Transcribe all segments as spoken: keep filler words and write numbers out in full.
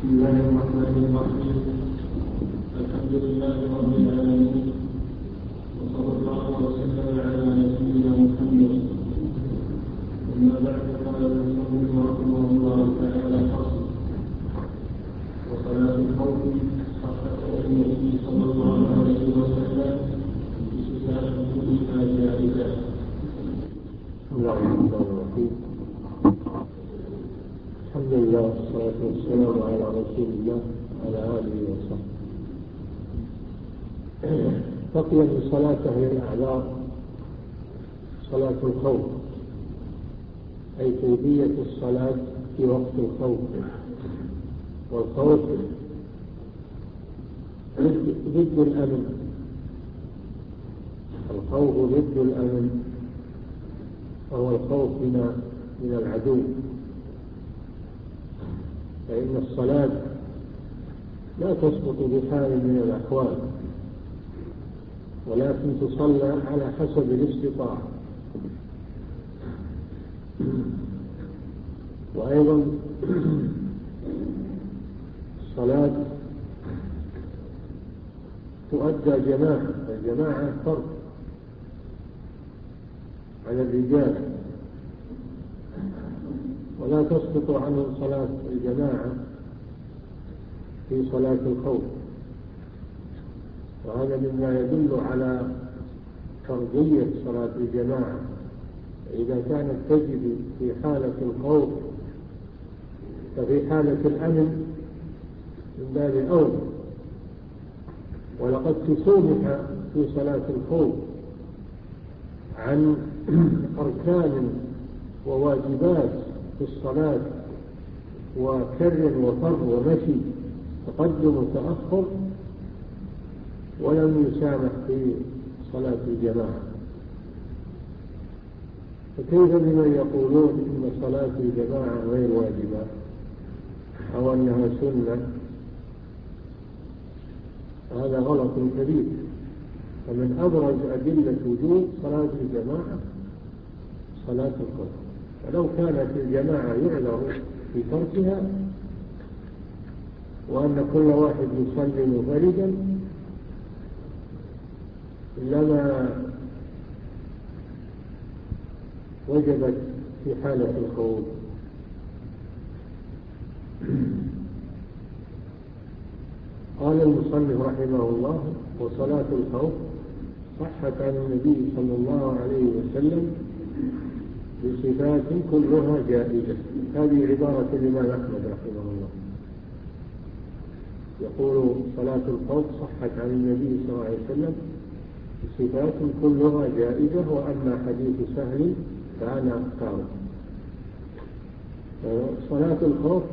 بسم الله الرحمن الرحيم. الحمد لله رب العالمين، وصلى الله وسلم على نبينا محمد. أما بعد، قال المصنف رحمه الله تعالى: فصل. وصلاة الخوف صحت عن النبي صلى الله عليه وسلم بصفات كلها جائزة. بسم الله الرحمن الرحيم. الحمد لله والصلاة والسلام على رسول الله وعلى آله وصحبه. بقي من صلاة أهل الأعذار صلاة الخوف، أي كيفية الصلاة في وقت الخوف. والخوف ضد الأمن، الخوف ضد الأمن، وهو الخوف من من العدو. فإن الصلاة لا تسقط بحال من الأحوال، ولكن تصلى على حسب الاستطاعة. وأيضا الصلاة تؤدى جماعة، الجماعة فرض على الرجال، ولا تسقط عنهم صلاة الجماعة في صلاة الخوف. وهذا مما يدل على فرضية صلاة الجماعة. إذا كانت تجب في حالة الخوف ففي حالة الأمن من باب أولى. ولقد تسامح في صلاة الخوف عن أركان وواجبات في الصلاة، وكر وفر ومشي، تقدم وتأخر، ولم يسامح في صلاة الجماعة. فكيف بمن يقولون إن صلاة الجماعة غير واجبة أو أنها سنة؟ هذا غلط كبير. فمن أبرز أدلة وجوب صلاة الجماعة صلاة الخوف. ولو كانت الجماعة يعذر في تركها، وأن كل واحد يصلي منفردا، لما وجبت في حالة الخوف. قال المصنف رحمه الله: وصلاة الخوف صحت عن النبي صلى الله عليه وسلم بصفات كلها جائزة. هذه عبارة الإمام أحمد رحمه الله، يقول: صلاة الخوف صحت عن النبي صلى الله عليه وسلم بصفات كلها جائزة، وأما حديث سهل فأنا أختاره. صلاة الخوف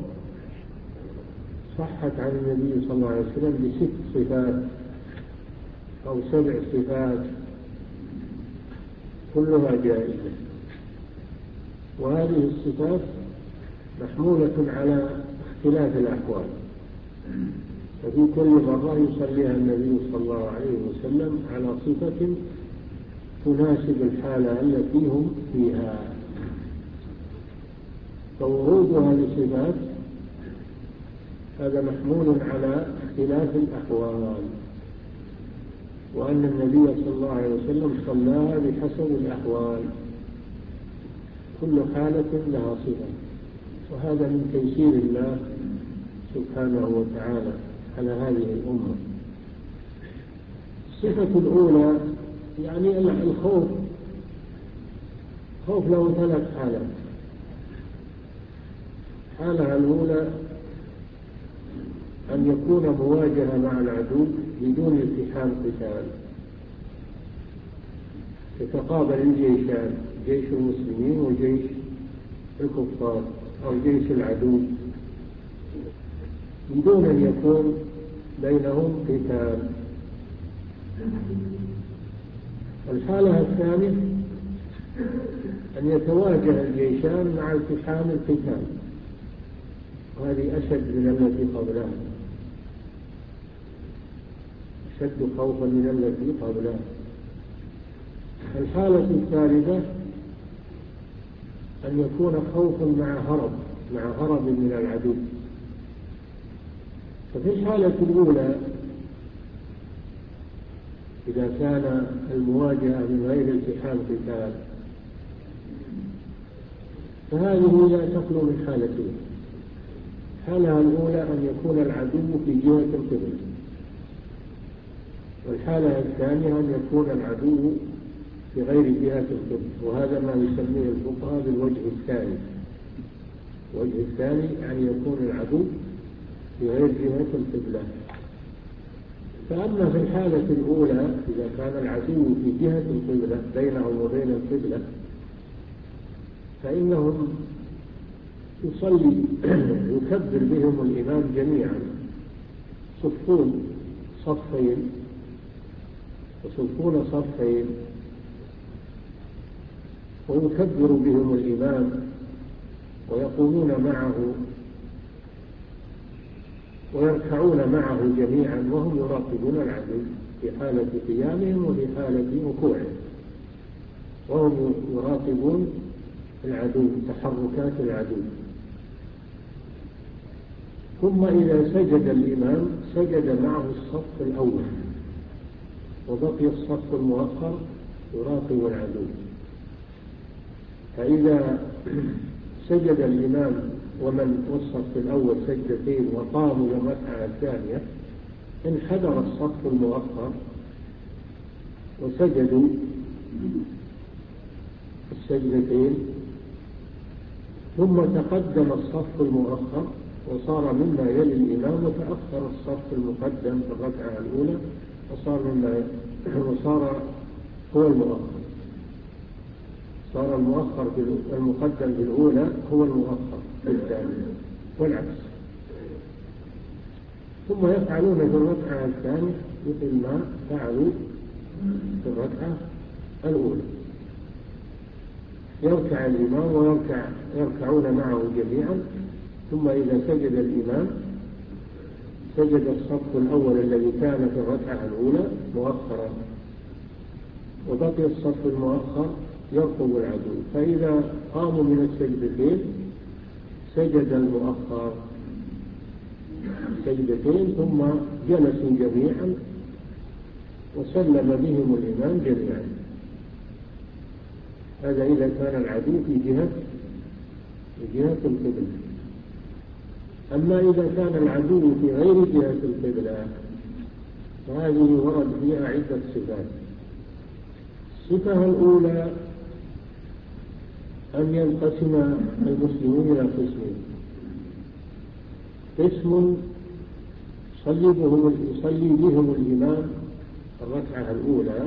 صحت عن النبي صلى الله عليه وسلم بست صفات أو سبع صفات كلها جائزة. وهذه الصفات محمولة على اختلاف الأحوال، ففي كل مرة يصليها النبي صلى الله عليه وسلم على صفة تناسب الحالة التي هم فيها. فورودها لصفات هذا محمول على اختلاف الأحوال، وأن النبي صلى الله عليه وسلم صلاها بحسب الأحوال، كل حالة لها صفة. وهذا من تيسير الله سبحانه وتعالى على هذه الأمة. الصفة الأولى يعني الخوف. خوف له ثلاث حالات. الحالة الأولى أن يكون مواجهة مع العدو بدون التحام قتال، يتقابل الجيشان، جيش المسلمين وجيش الكفار أو جيش العدو، بدون أن يكون بينهم قتال. الحالة الثانية أن يتواجه الجيشان مع التحام القتال، وهذه أشد من التي قبلها، أشد خوفا من التي قبلها. الحالة الثالثة أن يكون خوف مع هرب، مع هرب من العدو، ففي الحالة الأولى إذا كان المواجهة من غير التحام قتال فهذه لا تخلو من حالتين. الحالة الأولى أن يكون العدو في جهة القبلة، والحالة الثانية أن يكون العدو في غير جهة القبلة، وهذا ما يسميه الفقهاء بالوجه الثاني. الوجه الثاني يعني يكون العدو في غير جهة القبلة. فأما في الحالة الأولى إذا كان العدو في جهة القبلة بينهم وبين القبلة فإنهم يصلي يكبر بهم الإمام جميعا، صفون صفين يصفون صفين ويكبر بهم الإمام ويقومون معه ويركعون معه جميعا وهم يراقبون العدو في حالة قيامهم وفي حالة ركوعهم، وهم يراقبون العدو تحركات العدو. ثم إذا سجد الإمام سجد معه الصف الأول وبقي الصف المؤخر يراقب العدو. فإذا سجد الإمام ومن والصف الأول سجدتين وقاموا للركعة الثانية انحدر الصف المؤخر وسجدوا السجدتين، ثم تقدم الصف المؤخر وصار مما يلي الإمام، وتأخر الصف المقدم في الركعة الأولى وصار مما وصار هو المؤخر، صار المؤخر المقدم بالأولى هو المؤخر بالثانية والعكس. ثم يفعلون في الركعة الثانية مثل ما فعلوا في الركعة الأولى، يركع الإمام ويركع يركعون معه جميعا. ثم إذا سجد الإمام سجد الصف الأول الذي كان في الركعة الأولى مؤخرا وبقي الصف المؤخر يرقب العدو. فإذا قاموا من السجدتين سجد المؤخر سجدتين ثم جلسوا جميعا وسلم بهم الإمام جميعا. هذا إذا كان العدو في جهة في جهة القبلة. أما إذا كان العدو في غير جهة القبلة فهذه ورد فيها عدة صفات. الصفة الأولى أن ينقسم المسلمون إلى قسمين: قسم يصلي بهم يصلي بهم الإمام الركعة الأولى،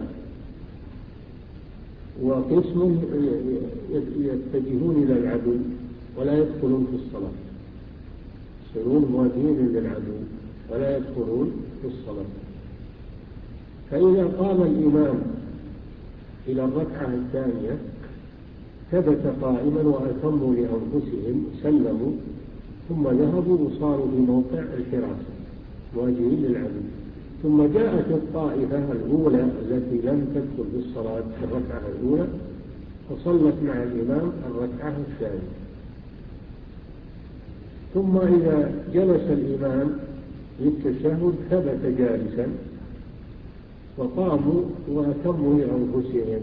وقسم يتجهون إلى العدو ولا يدخلون في الصلاة، يصيرون مواجهين للعدو ولا يدخلون في الصلاة. فإذا قام الإمام إلى الركعة الثانية ثبت قائما وأتموا لأنفسهم سلموا ثم ذهبوا وصاروا في موقع الحراسة مواجهين للعدو. ثم جاءت الطائفة الأولى التي لم تدخل بالصلاة في الركعة الأولى وصلت مع الإمام الركعة الثانية. ثم إذا جلس الإمام للتشهد ثبت جالسا وقاموا وأتموا لأنفسهم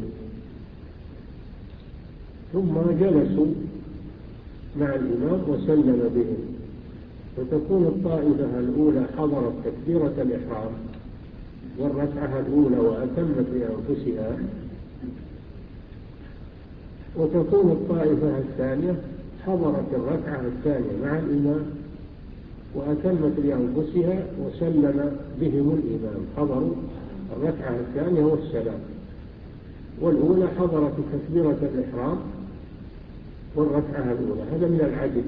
ثم جلسوا مع الإمام وسلم بهم، وتكون الطائفة الأولى حضرت تكبيرة الإحرام والركعة الأولى وأتمت لأنفسها، وتكون الطائفة الثانية حضرت الركعة الثانية مع الإمام وأتمت لأنفسها وسلم بهم الإمام، حضروا الركعة الثانية والسلام. والأولى حضرت تكبيرة الإحرام والركعة الأولى. هذا من العدل،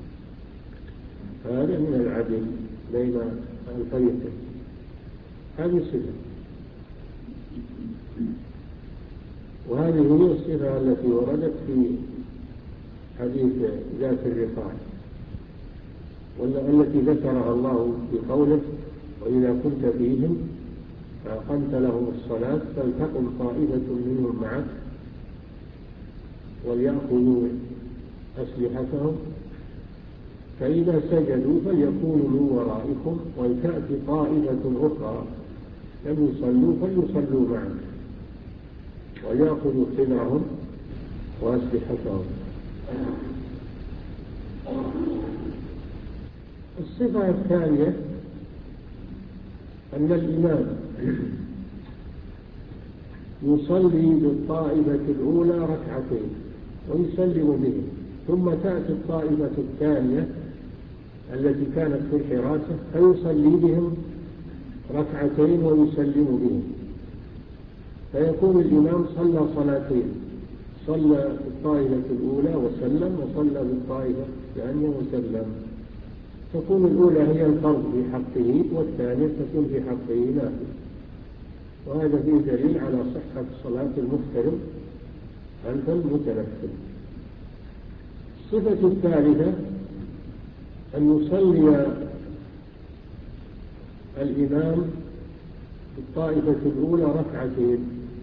هذا من العدل بين الفريقين. هذه صفة، وهذه هي الصفة التي وردت في حديث ذات الرقاع والتي ذكرها الله بقوله: وإذا كنت فيهم فأقمت لهم الصلاة فلتقم طائفة منهم معك وليأخذوا أسلحتهم فإذا سجدوا فليكونوا من ورائكم ولتأتي طائفة أخرى لم يصلوا فليصلوا معا وليأخذوا حذرهم وأسلحتهم. الصفة الثانية أن الإمام يصلي بالطائفة الأولى ركعتين ويسلم بهم، ثم تأتي الطائفة الثانية التي كانت في الحراسة فيصلي بهم ركعتين ويسلم بهم، فيكون الإمام صلى صلاتين، صلى بالطائفة الأولى وسلم، وصلى بالطائفة الثانية وسلم. تكون الأولى هي الفرض في حقه والثانية تكون في حقه نافلة، وهذا فيه دليل على صحة صلاة المفترض خلف المتنفل. الصفة الثالثة أن يصلي الإمام الطائفة الأولى ركعتين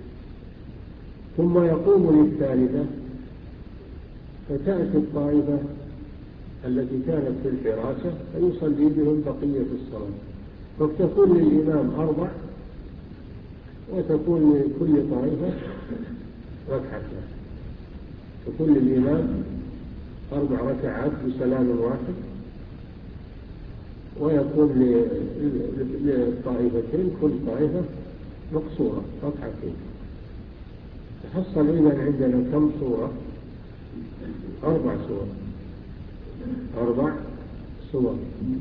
ثم يقوم للثالثة فتأتي الطائفة التي كانت في الحراسة فيصلي بهم بقية الصلاة، فتكون للإمام أربع وتكون لكل طائفة ركعتين، تكون للإمام أربع ركعات بسلام واحد، ويكون للطائفتين كل طائفة مقصورة ركعتين. تحصل إذن عندنا كم صورة؟ أربع صور أربع صور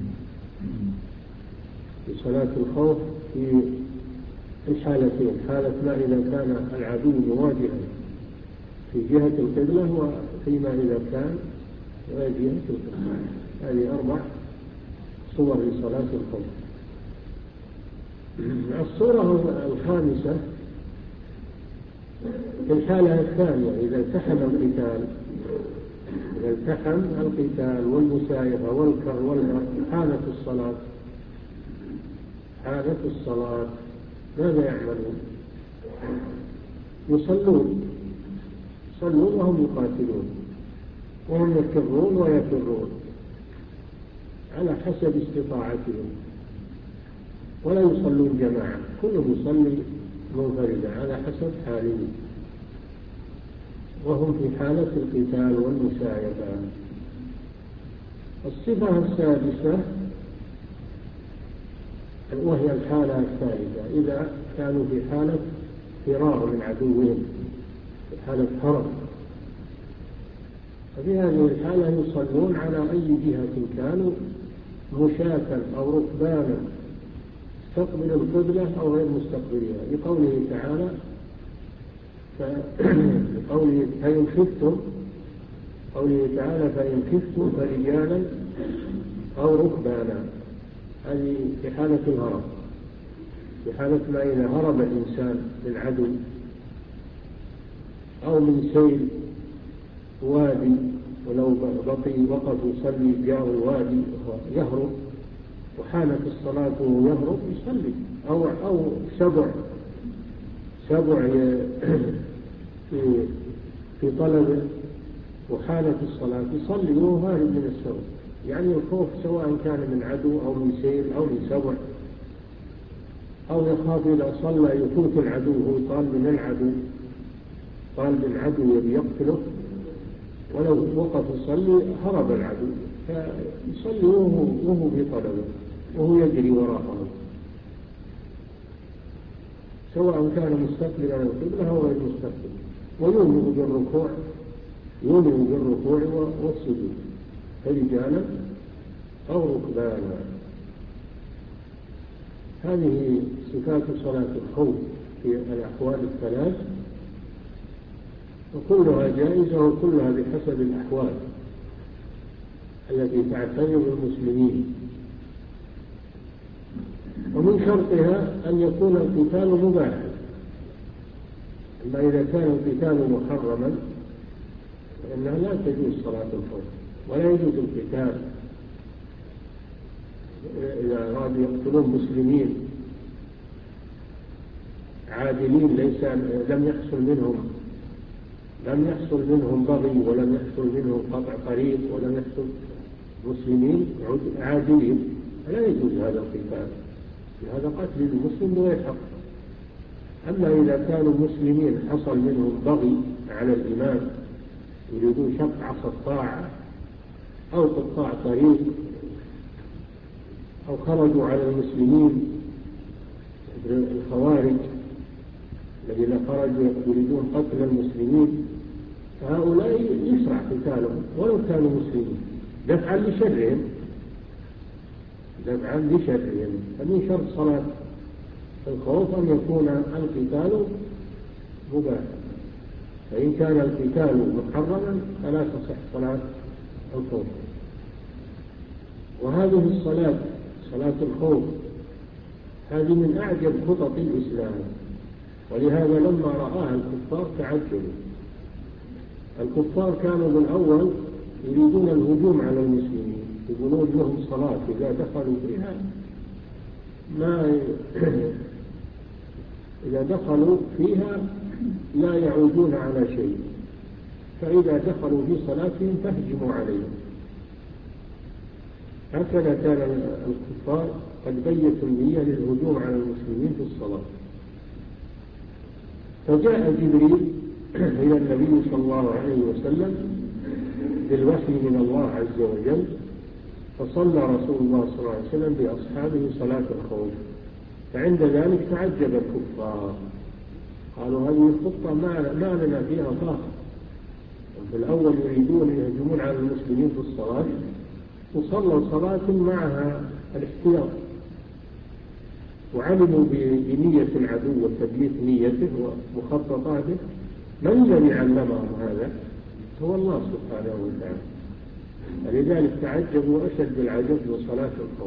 في صلاة الخوف في الحالتين، حالة ما إذا كان العدو مواجها في جهة القبلة وفيما إذا كان جهة القبلة. هذه أربع صور لصلاة الخوف. الصورة الخامسة في الحالة الثانية إذا التحم القتال إذا التحم القتال والمسايرة والكر والهرب حالة الصلاة حالة الصلاة ماذا يعملون؟ يصلون يصلون وهم يقاتلون، وهم يكرون ويفرون على حسب استطاعتهم، ولا يصلون جماعة، كلهم يصلي منفردا على حسب حاله، وهم في حالة القتال والمسايرة. الصفة السادسة وهي الحالة الثالثة إذا كانوا في حالة فرار من عدوهم، في حالة هرب، ففي هذه الحالة يصلون على أي جهة كانوا، مشاة أو ركبانا تقبل القبلة أو غير مستقبلها، لقوله تعالى فقوله فإن خفتم قوله تعالى فإن خفتم فرجالا أو ركبانا، هذه في حالة الهرب، في حالة ما إذا هرب الإنسان من عدو أو من سيل وادي، ولو بقي وقف يصلي جاء الوادي يهرب وحالة الصلاة يهرب يصلي، أو أو سبع سبع في في طلب وحالة الصلاة يصلي وهو هارب من السبع، يعني الخوف سواء كان من عدو أو من سيل أو من سبع، أو يخاف إذا صلى يفوت العدو، هو طالب من العدو طالب العدو يبي يقتله، ولو وقف يصلي هرب العدو فيصلي وهو, وهو في طلبه وهو يجري وراءه، سواء كان مستقبلا القبلة أو غير مستقبل، ويؤمن بالركوع يؤمن بالركوع والسجود رجالا أو ركبانا. هذه صفات صلاة الخوف في الأحوال الثلاث، وكلها جائزة وكلها بحسب الأحوال التي تعترض المسلمين. ومن شرطها أن يكون القتال مباحا، أما إذا كان القتال محرما فإنها لا تجوز صلاة الخوف ولا يجوز القتال. إذا أرادوا يقتلون مسلمين عادلين ليس لم يحصل منهم لم يحصل منهم بغي ولم يحصل منهم قطع طريق ولم يحصل مسلمين عاديين لا يجوز هذا القتال، هذا قتل المسلم بغير حق. أما إذا كانوا مسلمين حصل منهم بغي على الإمام يريدون شق عصا الطاعة أو قطاع طريق أو خرجوا على المسلمين الخوارج الذين خرجوا يريدون قتل المسلمين، فهؤلاء يشرع قتالهم ولو كانوا مسلمين دفعا لشرهم دفعا لشرهم. فمن شرط صلاة الخوف أن يكون القتال مباحا، فإن كان القتال محرما فلا تصح صلاة الخوف. وهذه الصلاة صلاة الخوف هذه من أعجب خطط الإسلام، ولهذا لما رآها الكفار تعجبوا. الكفار كانوا بالأول يريدون الهجوم على المسلمين، يقولون لهم صلاة إذا دخلوا فيها ما إذا دخلوا فيها لا يعودون على شيء، فإذا دخلوا في صلاتهم فاهجموا عليهم. هكذا كان الكفار قد بيتوا النية للهجوم على المسلمين في الصلاة. فجاء جبريل إلى النبي صلى الله عليه وسلم بالوحي من الله عز وجل، فصلى رسول الله صلى الله عليه وسلم بأصحابه صلاة الخوف. فعند ذلك تعجب الكفار، قالوا هذه الخطة ما لنا فيها طاقة. في الأول يريدون يهجمون على المسلمين في الصلاة وصلوا صلاة معها الاحتياط، وعلموا بنية العدو وتدليس نيته ومخططاته. من الذي علمهم هذا؟ هو الله سبحانه وتعالى. ولذلك تعجبوا أشد العجب لصلاة الخوف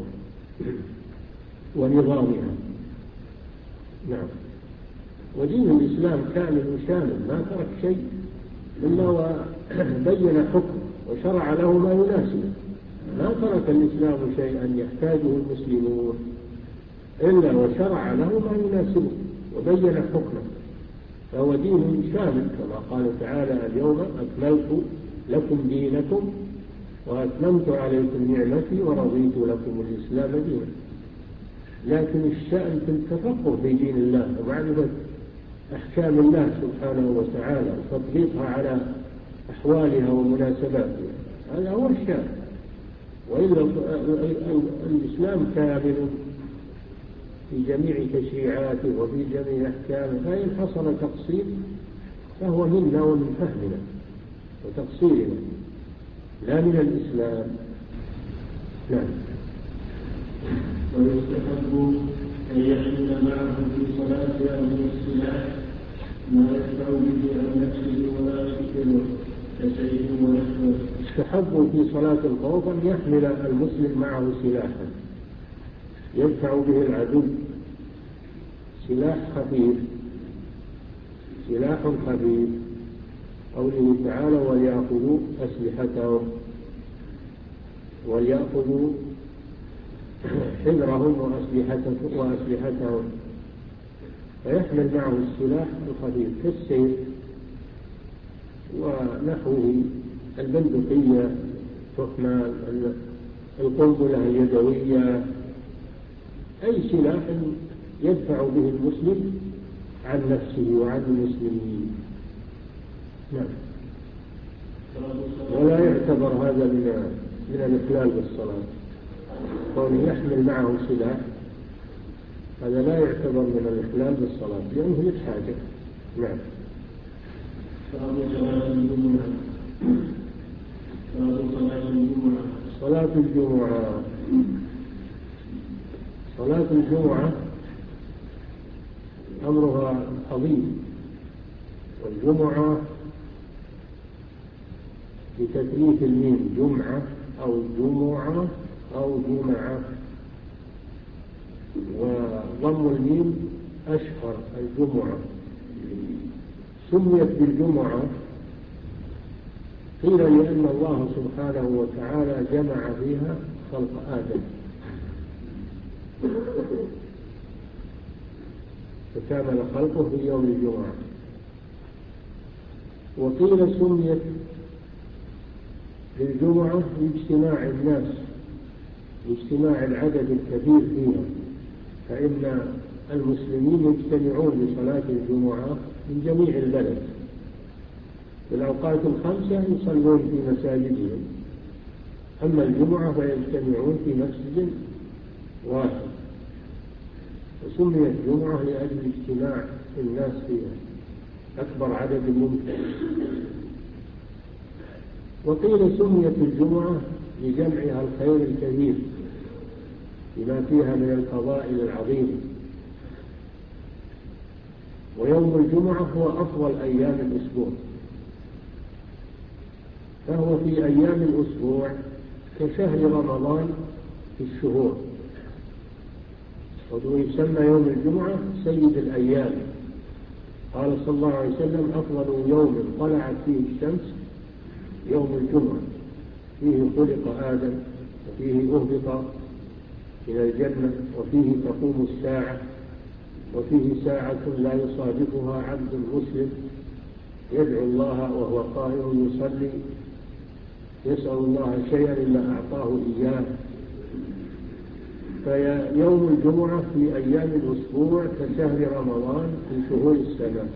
ونظامها. نعم. ودين الإسلام كامل وشامل، ما ترك شيء إلا وبين حكم وشرع له ما يناسبه. ما ترك الإسلام شيئا يحتاجه المسلمون إلا وشرع له ما يناسبه وبين حكمه. فهو دين شامل كما قال تعالى: اليوم أكملت لكم دينكم وأتممت عليكم نعمتي ورضيت لكم الإسلام دينا. لكن الشأن في التفقه في دين الله ومعرفة أحكام الله سبحانه وتعالى وتطبيقها على أحوالها ومناسباتها، هذا هو الشأن. وإلا الإسلام كامل في جميع تشريعاته وفي جميع أحكامه، فإن حصل تقصير فهو منا ومن فهمنا وتقصيرنا لا من الإسلام. نعم. ويستحب أن يحمل معه في صلاة أهل السلاح ما يدفع به عن نفسه ولا يقتله كسيف ونحوه. يستحب في صلاة الخوف أن يحمل المسلم معه سلاحا يدفع به العدو، سلاح خفيف سلاح خفيف قوله تعالى: وليأخذوا أسلحتهم وليأخذوا حذرهم وأسلحتهم. فيحمل معه السلاح الخفيف كالسيف ونحوه، البندقية، تخمة، القنبلة اليدوية، أي سلاح يدفع به المسلم عن نفسه وعن المسلمين. نعم. ولا يعتبر هذا من من الإخلال بالصلاة، كونه يحمل معه سلاح هذا لا يعتبر من الإخلال بالصلاة لأنه للحاجة. نعم. صلاة الجمعة صلاة الجمعة أمرها عظيم. والجمعة بتثليث الميم، جمعة أو جمعة أو جمعة، وضم الميم أشهر الجمعة. سميت بالجمعة قيل لأن الله سبحانه وتعالى جمع فيها خلق آدم فكامل خلقه في يوم الجمعة. وقيل سميت للجمعة لاجتماع الناس، لاجتماع العدد الكبير فيها، فإن المسلمين يجتمعون لصلاة الجمعة من جميع البلد في الأوقات الخمسة، يصلون في مساجدهم، أما الجمعة فيجتمعون في مسجد واحد، وسميت الجمعة لأجل اجتماع الناس فيها أكبر عدد ممكن. وقيل سميت الجمعة لجمعها الخير الكثير بما فيها من الفضائل العظيمة. ويوم الجمعة هو أفضل أيام الأسبوع، فهو في أيام الأسبوع كشهر رمضان في الشهور، ويسمى يوم الجمعة سيد الأيام. قال صلى الله عليه وسلم: أفضل يوم طلعت فيه الشمس يوم الجمعة، فيه خلق آدم، وفيه أهبط إلى الجنة، وفيه تقوم الساعة، وفيه ساعة لا يصادفها عبد مسلم يدعو الله وهو قائم يصلي يسأل الله شيئا إلا أعطاه إياه. فيوم الجمعة في أيام الأسبوع كشهر رمضان في شهور السنة،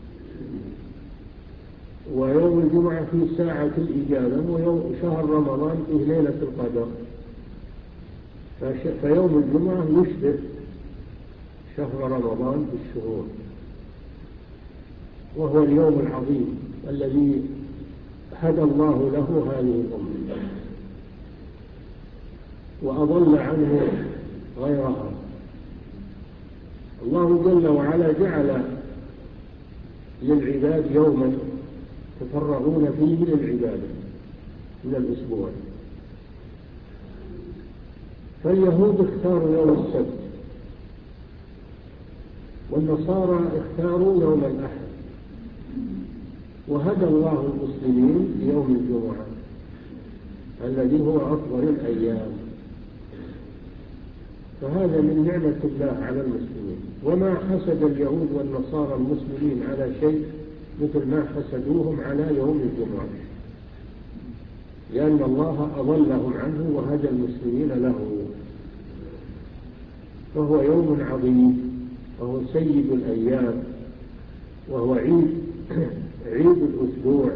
ويوم الجمعة في ساعة الإجابة، ويوم شهر رمضان فيه ليلة القدر. فيوم الجمعة يشبه شهر رمضان في الشهور، وهو اليوم العظيم الذي هدى الله له هذه الأمة وأضل عنه غيرها. الله جل وعلا جعل للعباد يوما تفرغون فيه للعبادة من الأسبوع، فاليهود اختاروا يوم السبت، والنصارى اختاروا يوم الأحد، وهدى الله المسلمين ليوم الجمعة الذي هو أفضل الأيام. فهذا من نعمة الله على المسلمين، وما حسد اليهود والنصارى المسلمين على شيء مثل ما حسدوهم على يوم الجمعة، لأن الله أضلهم عنه وهدى المسلمين له. فهو يوم عظيم، وهو سيد الأيام، وهو عيد عيد الأسبوع،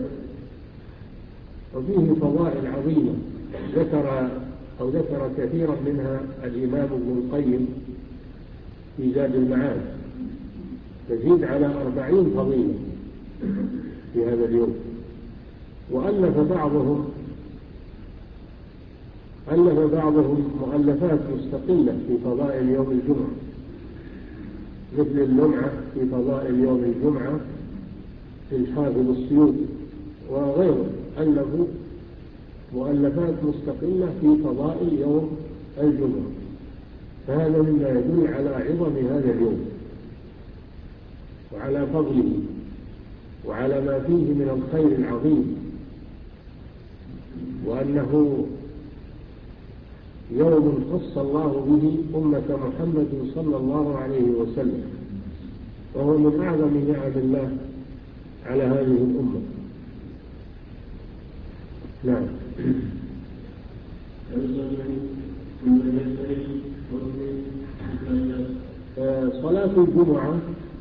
وفيه فضائل عظيمة ذكر أو ذكر كثيرا منها الإمام ابن القيم في زاد المعاد، تزيد على أربعين فضيلة في هذا اليوم. وألف بعضهم ألف بعضهم مؤلفات مستقلة في فضائل يوم الجمعة، مثل اللمعة في فضائل يوم الجمعة للحافظ السيوطي وغيره، ألفوا مؤلفات مستقلة في فضائل يوم الجمعة. فهذا مما يدل على عظم هذا اليوم وعلى فضله وعلى ما فيه من الخير العظيم، وأنه يوم خص الله به أمة محمد صلى الله عليه وسلم، وهو من أعظم نعم الله على هذه الأمة. نعم. صلاة الجمعة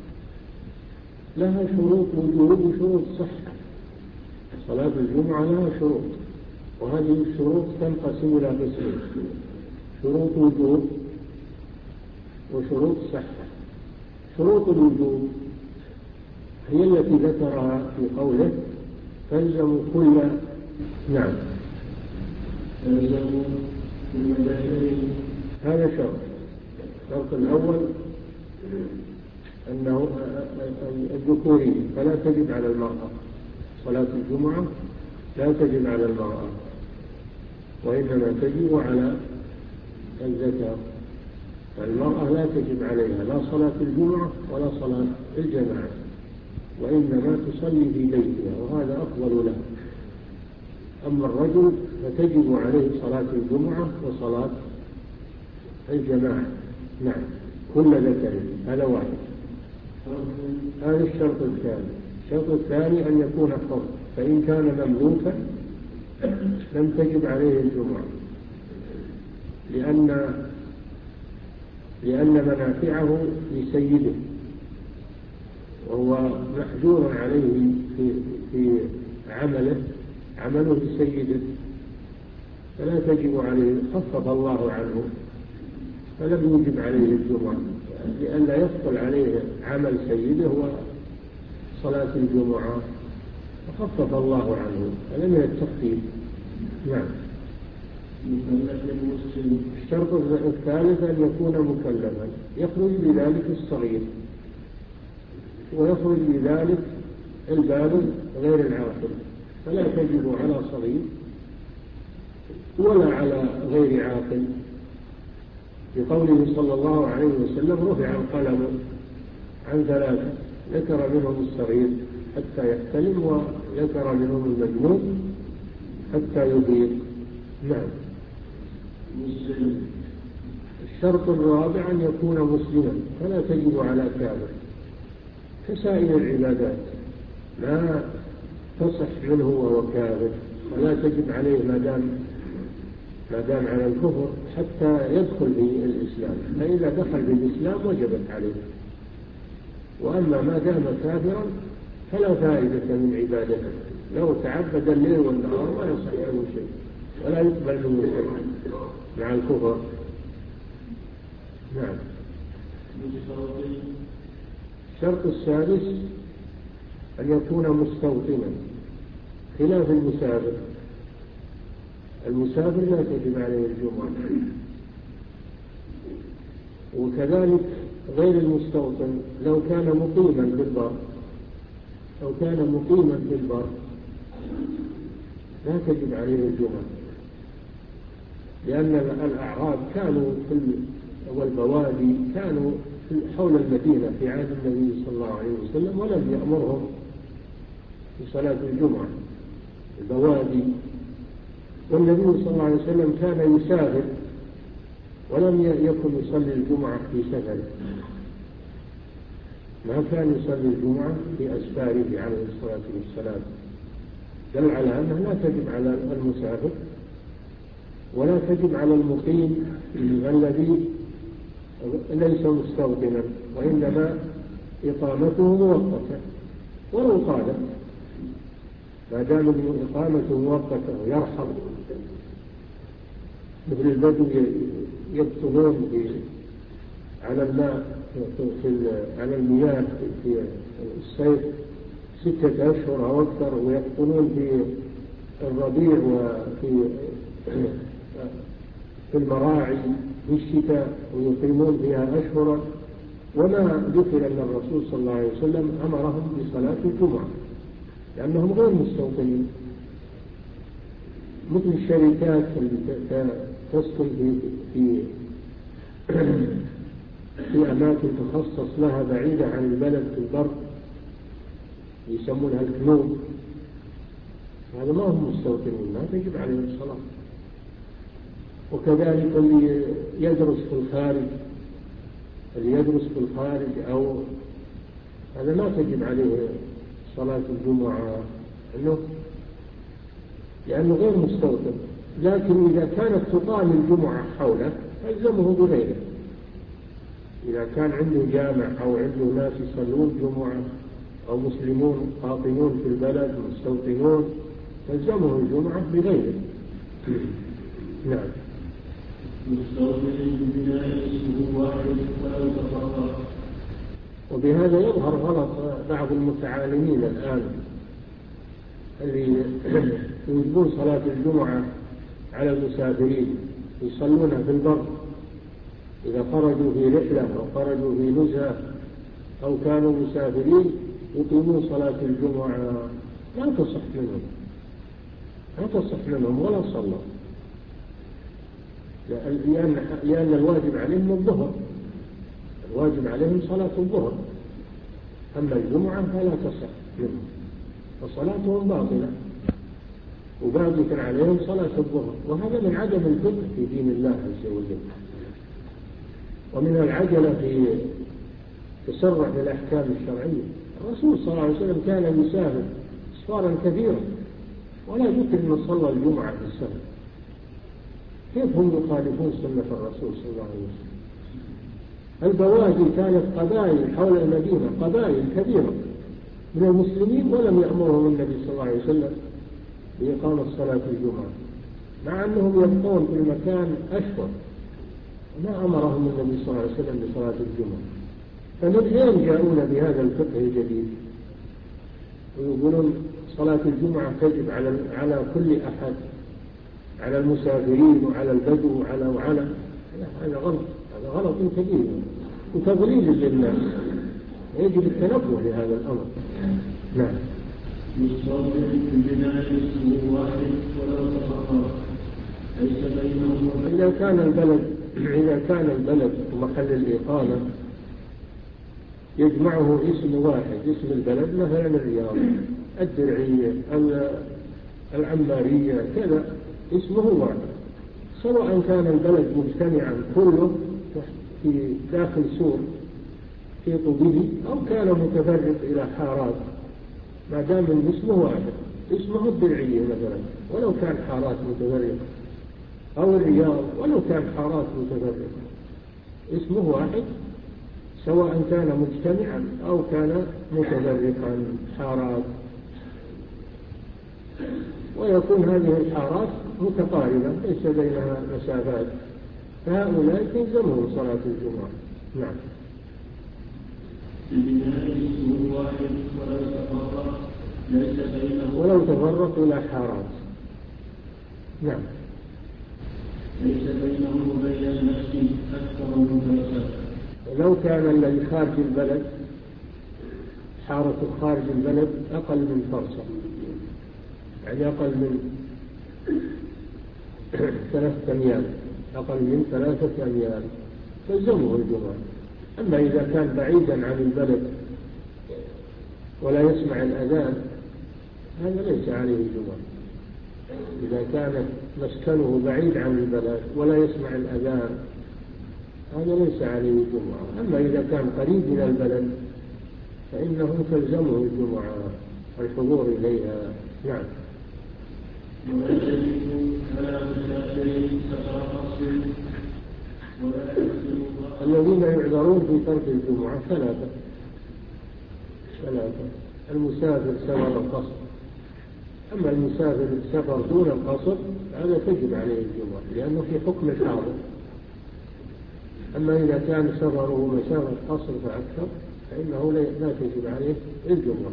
لها شروط وجوب وشروط صحة. صلاة الجمعة لها شروط، وهذه الشروط تنقسم إلى قسمين: شروط وجوب وشروط صحة. شروط الوجوب هي التي ذكرها في قوله: تلزم كل نعم تلزم كل بشر. هذا شرط. الشرط الأول أنه الذكوري، فلا تجب على المرأة صلاة الجمعة، لا تجب على المرأة، وإنما تجب على الذكر. فالمرأة لا تجب عليها لا صلاة الجمعة ولا صلاة الجماعة، وإنما تصلي في بيتها، وهذا أفضل لها. أما الرجل فتجب عليه صلاة الجمعة وصلاة الجماعة. نعم، كل ذكر. هذا واحد. هذا الشرط الثاني. الشرط الثاني أن يكون حر، فإن كان مملوكا لم تجب عليه الجمعة، لأن لأن منافعه لسيده، وهو محجور عليه في في عمله عمله لسيده، فلا تجب عليه، خفف الله عنه فلم يوجب عليه الجمعة، لئلا يثقل عليه عمل سيده وصلاة الجمعة، فخفف الله عنه، هذا من التخفيف. نعم. الشرط الثالث أن يكون مكلفا، يخرج بذلك الصغير ويخرج بذلك البالغ غير العاقل، فلا تجب على صغير ولا على غير عاقل، بقوله صلى الله عليه وسلم: رفع القلم عن ثلاثة، ذكر منهم الصغير حتى يحتلم، وذكر منهم المجنون حتى يفيق. نعم. الشرط الرابع أن يكون مسلما، فلا تجب على كافر، كسائر العبادات لا تصح منه وهو كافر، فلا تجب عليه ما دام ما دام على الكفر حتى يدخل في الإسلام، فإذا دخل في الإسلام وجبت عليه. وأما ما دام كافرا فلا فائدة من عبادته، لو تعبد الليل والنهار ما يصح له شيء ولا يقبل منه شيء مع الكفر. نعم. الشرط السادس أن يكون مستوطنا، خلاف المسافر. المسافر لا تجب عليه الجمعة، وكذلك غير المستوطن لو كان مقيما في البر لو كان مقيما في البر لا تجب عليه الجمعة، لأن الأعراب كانوا في والبوادي كانوا حول المدينة في عهد النبي صلى الله عليه وسلم، ولم يأمرهم بصلاة الجمعة البوادي، والنبي صلى الله عليه وسلم كان يسافر ولم يكن يصلي الجمعة في سفره، ما كان يصلي الجمعة في أسفاره عليه الصلاة والسلام، دل على أنه لا تجب على المسافر ولا تجب على المقيم الذي ليس مستوطنا، وإنما إقامته مؤقتة ولو طالت، ما دام إقامته مؤقتة ويرحل، مثل البدو يبطلون على الماء في على المياه في الصيف ستة أشهر أو أكثر، ويبطلون في الربيع وفي في المراعي في الشتاء ويقيمون فيها أشهرا، وما ذكر أن الرسول صلى الله عليه وسلم أمرهم بصلاة الجمعة لأنهم غير مستوطنين، مثل الشركات التي تسكن في في في أماكن تخصص لها بعيدة عن البلد في البر يسمونها الكنوب، هذا ما هم مستوطنين، ما تجب عليهم الصلاة. وكذلك اللي يدرس في الخارج اللي يدرس في الخارج أو هذا ما تجب عليه صلاة الجمعة لأنه لأنه غير مستوطن، لكن إذا كانت تقام الجمعة حوله فالزمه بغيره، إذا كان عنده جامع أو عنده ناس يصلون جمعة أو مسلمون قاطنون في البلد مستوطنون فالزمه الجمعة بغيره. نعم. وبهذا يظهر غلط بعض المتعالمين الآن اللي يوجبون صلاة الجمعة على المسافرين يصلونها في البر إذا خرجوا في رحلة أو خرجوا في نزهة أو كانوا مسافرين يقيمون صلاة الجمعة، لا تصح منهم لا تصح منهم ولا صلوا، لأن, لأن الواجب عليهم الظهر، الواجب عليهم صلاة الظهر، أما الجمعة فلا تصح منهم فصلاتهم باطلة وباقي عليهم صلاة الظهر، وهذا من عدم الفقه في دين الله عز وجل، ومن العجلة في تسرع بالأحكام الشرعية. الرسول صلى الله عليه وسلم كان يسافر أسفارا كثيرة ولا ذكر أنه صلى الجمعة في السنة. كيف هم يخالفون سنة الرسول صلى الله عليه وسلم؟ البوادي كانت قبائل حول المدينة، قبائل كبيرة من المسلمين، ولم يأمرهم النبي صلى الله عليه وسلم بإقامة صلاة الجمعة، مع أنهم يبقون في المكان أشهر، ما أمرهم النبي صلى الله عليه وسلم بصلاة الجمعة. فمن أين جاءون بهذا الفقه الجديد ويقولون صلاة الجمعة تجب على على كل أحد، على المسافرين وعلى البدو وعلى وعلى هذا غلط، هذا غلط كبير وتضليل للناس، يجب التنبه لهذا الأمر. نعم. يصلي ببناء اسمه واحد ولو تفرق ليس بينهم وبين. إذا كان البلد إذا كان البلد ومحل الإقامة يجمعه اسم واحد، اسم البلد مثلا الرياض، الدرعية، العمارية، كذا اسمه واحد، سواء كان البلد مجتمعا كله في داخل سور في طوبه أو كان متفرق إلى حارات، ما دام الاسم واحد. اسمه الدرعية مثلا ولو كان حارات متفرقة، أو الرياض ولو كان حارات متفرقة، اسمه واحد سواء كان مجتمعا أو كان متفرقا حارات، ويكون هذه الحارات متقاربة ليس بينها مسافات، فهؤلاء تلزمهم صلاة الجمعة. نعم. ببناء اسمه واحد ولو تفرق ليس بينه ولو تفرق إلى حارات. نعم. ليس بينه وبين النفس أكثر من فرسخ. لو كان الذي خارج البلد حارة خارج البلد أقل من فرسخ، يعني أقل من ثلاثة أميال، أقل من ثلاثة أميال تلزمه الجمعة. أما إذا كان بعيدا عن البلد ولا يسمع الأذان هذا ليس عليه الجمعة. إذا كان مسكنه بعيد عن البلد ولا يسمع الأذان هذا ليس عليه الجمعة. أما إذا كان قريب من البلد فإنه تلزمه الجمعة الحضور إليها. نعم. الذين يعذرون في ترك الجمعة ثلاثة ثلاثة المسافر سفر القصر. أما المسافر السفر دون القصر هذا تجب عليه الجمعة لأنه في حكم الحاضر. أما إذا كان سفره مسافة قصر فأكثر فإنه لا تجب عليه الجمعة.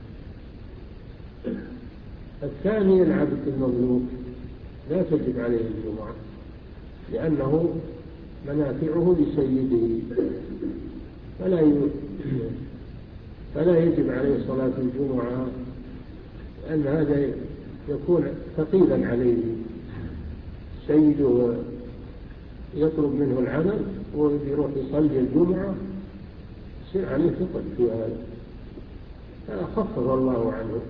الثاني العبد المملوك لا تجب عليه الجمعة لأنه منافعه لسيده، فلا فلا يجب عليه صلاة الجمعة، لأن هذا يكون ثقيلا عليه، سيده يطلب منه العمل ويروح يصلي الجمعة يصير عليه ثقل في هذا، فخفض الله عنه.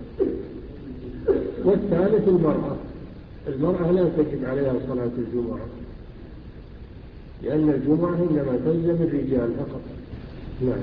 والثالث المرأة المرأة لا تجب عليها صلاة الجمعة لأن الجمعة إنما تلزم الرجال فقط. نعم.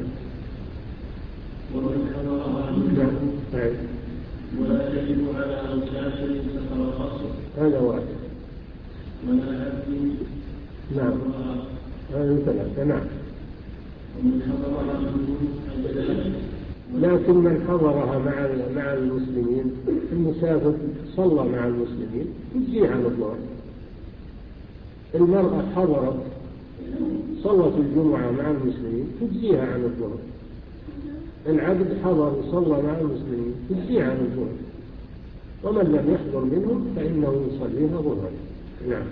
ومن حضرها منه ولا تجب على مسافر سفر القصر هذا واحد. ولا عبد. نعم. هذا ثلاثة. نعم. ومن حضرها منه لكن من حضرها مع مع المسلمين المسافر صلى مع المسلمين تجزيه عن الظهر. المرأة حضرت صلت الجمعة مع المسلمين تجزيها عن الظهر. العبد حضر وصلى مع المسلمين تجزيه عن الظهر. ومن لم يحضر منهم فإنه يصليها ظهرا. نعم.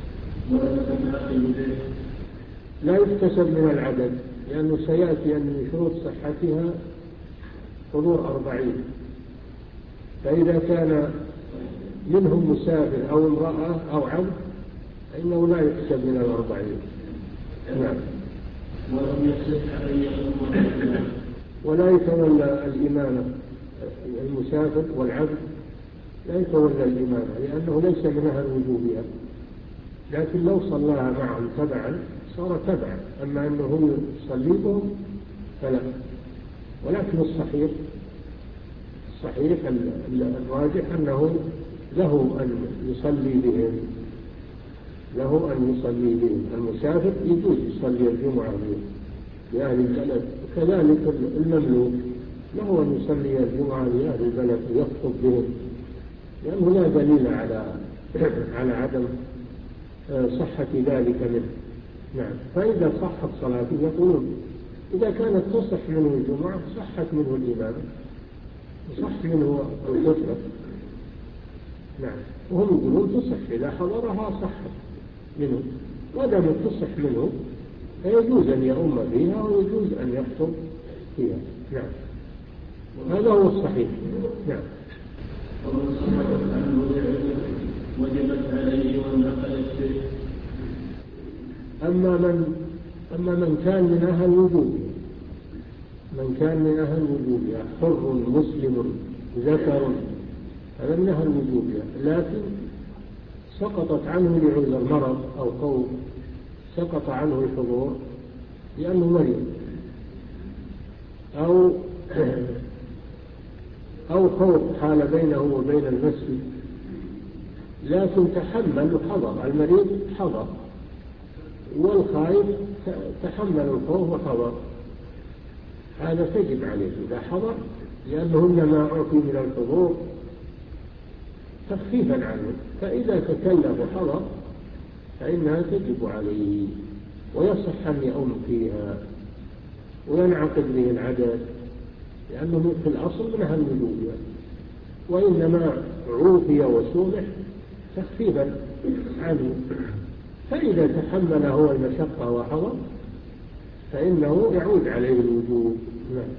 لا يكتسب من العدد لأنه سيأتي أن من شروط صحتها حضور أربعين، فإذا كان منهم مسافر أو امرأة أو عبد فإنه لا يكتسب من الأربعين. نعم. ولم يصح أن يكون ولا يتولى الإمامة المسافر والعبد، لا يتولى الإمامة لأنه ليس من أهل وجوبها، لكن لو صلاها معهم تبعا صار تبعا، أما أنه يصليهم فلا. ولكن الصحيح الصحيح الراجح أنه له أن يصلي بهم له أن يصلي بهم. المسافر يجوز يصلي الجمعة بهم لأهل البلد، وكذلك المملوك له أن يصلي الجمعة لأهل البلد ويخطب بهم، لأنه لا دليل على على عدم صحة ذلك منه. نعم. فإذا صحت صلاته يقولون إذا كانت تصح منه الجمعة صحت منه الإمامة وصح منه الخطبة. نعم. وهم يقولون تصح إذا حضرها صحت منه، ودام تصح منه فيجوز أن يؤم فيها ويجوز أن يخطب فيها. نعم. هذا هو الصحيح. نعم. ومن صحت عنه وجبت عليه وانعقد الشرك. أما من أما من كان من أهل وجوبها من كان من أهل وجوبها حر مسلم ذكر، هذا من أهل وجوبها، لكن سقطت عنه لعذر مرض أو قول، سقط عنه الحضور لأنه مريض، أو أو خوف حال بينه وبين المسجد، لكن تحمل وحضر. المريض حضر والخائف تحمل الخوف وحضر، هذا تجب عليه إذا حضر، لأنه إنما أعطي من الحضور تخفيفا عنه، فإذا تكلف وحضر فإنها تجب عليه ويصح أن يؤم فيها وينعقد به العدد، لأنه في الأصل من أهل الوجوب، وإنما عوفي وسمح تخفيفا عنه. فإذا تحمل هو المشقة وحضر فإنه يعود عليه الوجوب. نعم.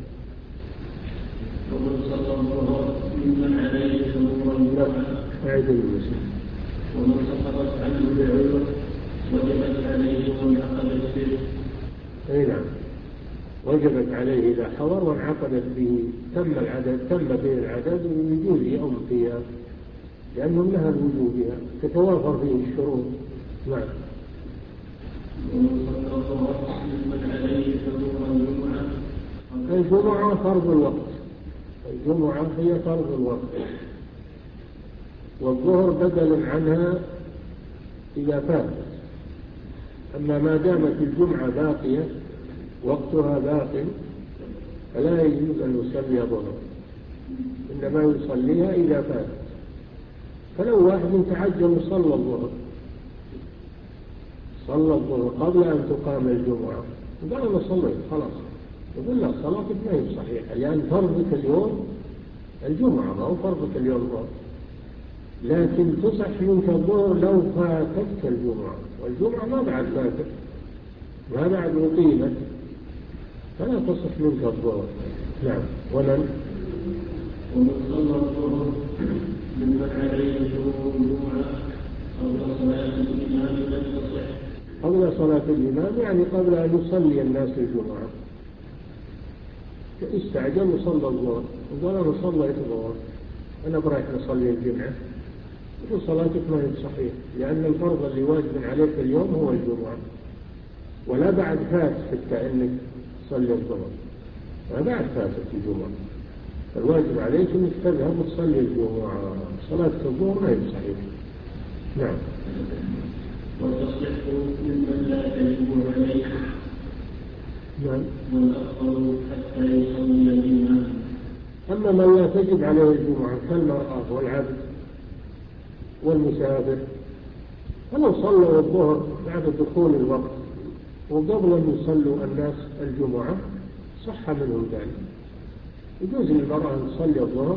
ومن صلى الله ممن عليه حضور أعد المسلم. ومن سقطت عنه بعذر وجبت عليه وانعقد الشرك. أي نعم، وجبت عليه إذا حضر وانعقدت به، تم العدد تم به العدد ويجوز يؤم فيها، لأنه منها الوجوب بها تتوافر فيه الشروط. نعم. ومن صلى الله ممن عليه حضور الجمعة. الجمعة فرض الوقت، الجمعة هي فرض الوقت، والظهر بدل عنها إذا فاتت. أما ما دامت الجمعة باقية وقتها باق فلا يجوز أن يصلي ظهر، إنما يصليها إذا فاتت. فلو واحد تعجل صلى الظهر صلى الظهر قبل أن تقام الجمعة وقال أنا صليت خلاص، يقول لا صلاتك ما هي صحيحة، لأن فرضك اليوم الجمعة ما هو فرضك اليوم الظهر، لكن تصح منك الظهر لو فاتتك الجمعة، والجمعة ما بعد فاتت ما بعد أقيمت، فلا تصح منك الظهر. نعم. ومن ومن صلى الظهر ممن عليه حضور الجمعة قبل صلاة الإمام لم تصح. قبل صلاة الإمام يعني قبل أن يصلي الناس الجمعة، استعجل وصلى الظهر وقال أنا صليت الظهر أنا برأيك نصلي الجمعة، يقول صلاتك ما هي صحيح، لأن الفرض اللي واجب عليك اليوم هو الجمعة، ولا بعد فات حتى أنك تصلي الظهر، ما بعد فاتت الجمعة، الواجب عليك أنك تذهب وتصلي الجمعة، صلاة الظهر ما هي صحيح. نعم. وتصح ممن لا تجب عليه. نعم. والأفضل حتى يصلي الإمام. أما من لا تجب عليه الجمعة كالمرأة والعبد والمسافر، فلو صلوا الظهر بعد دخول الوقت وقبل أن يصلوا الناس الجمعة صح منهم ذلك، يجوز للمرأة أن تصلي الظهر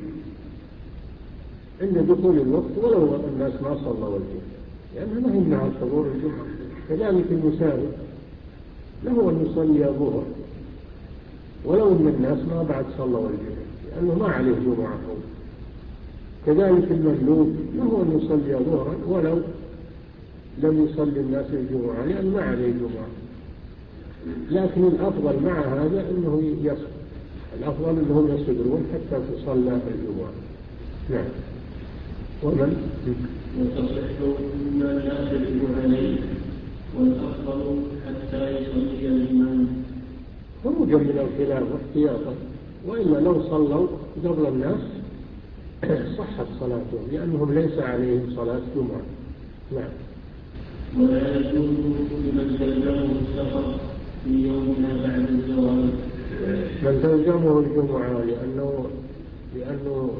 عند دخول الوقت ولو الناس ما صلوا الجمعة، لأنها ما يمنع حضور الجمعة. كذلك المسافر له أن يصلي الظهر ولو أن الناس ما بعد صلوا الجمعة، لأنه ما عليه جمعة فوق. كذلك المملوك له أن يصلي ظهرا ولو لم يصلي الناس الجمعة، لأنه ما عليه جمعة. لكن الأفضل مع هذا أنه يصبر، الأفضل أنهم يصبرون حتى تصلى الجمعة. نعم. ومن وتصح مما لا تجب عليه، والأفضل حتى يصلي الإمام. خروجا من الخلاف واحتياطا، وإلا لو صلوا قبل الناس صحت صلاتهم لأنهم ليس عليهم صلاة جمعة. نعم. ولا يجوز لمن تلزمه السفر في يومها بعد الزوال. من تلزمه الجمعة لأنه لأنه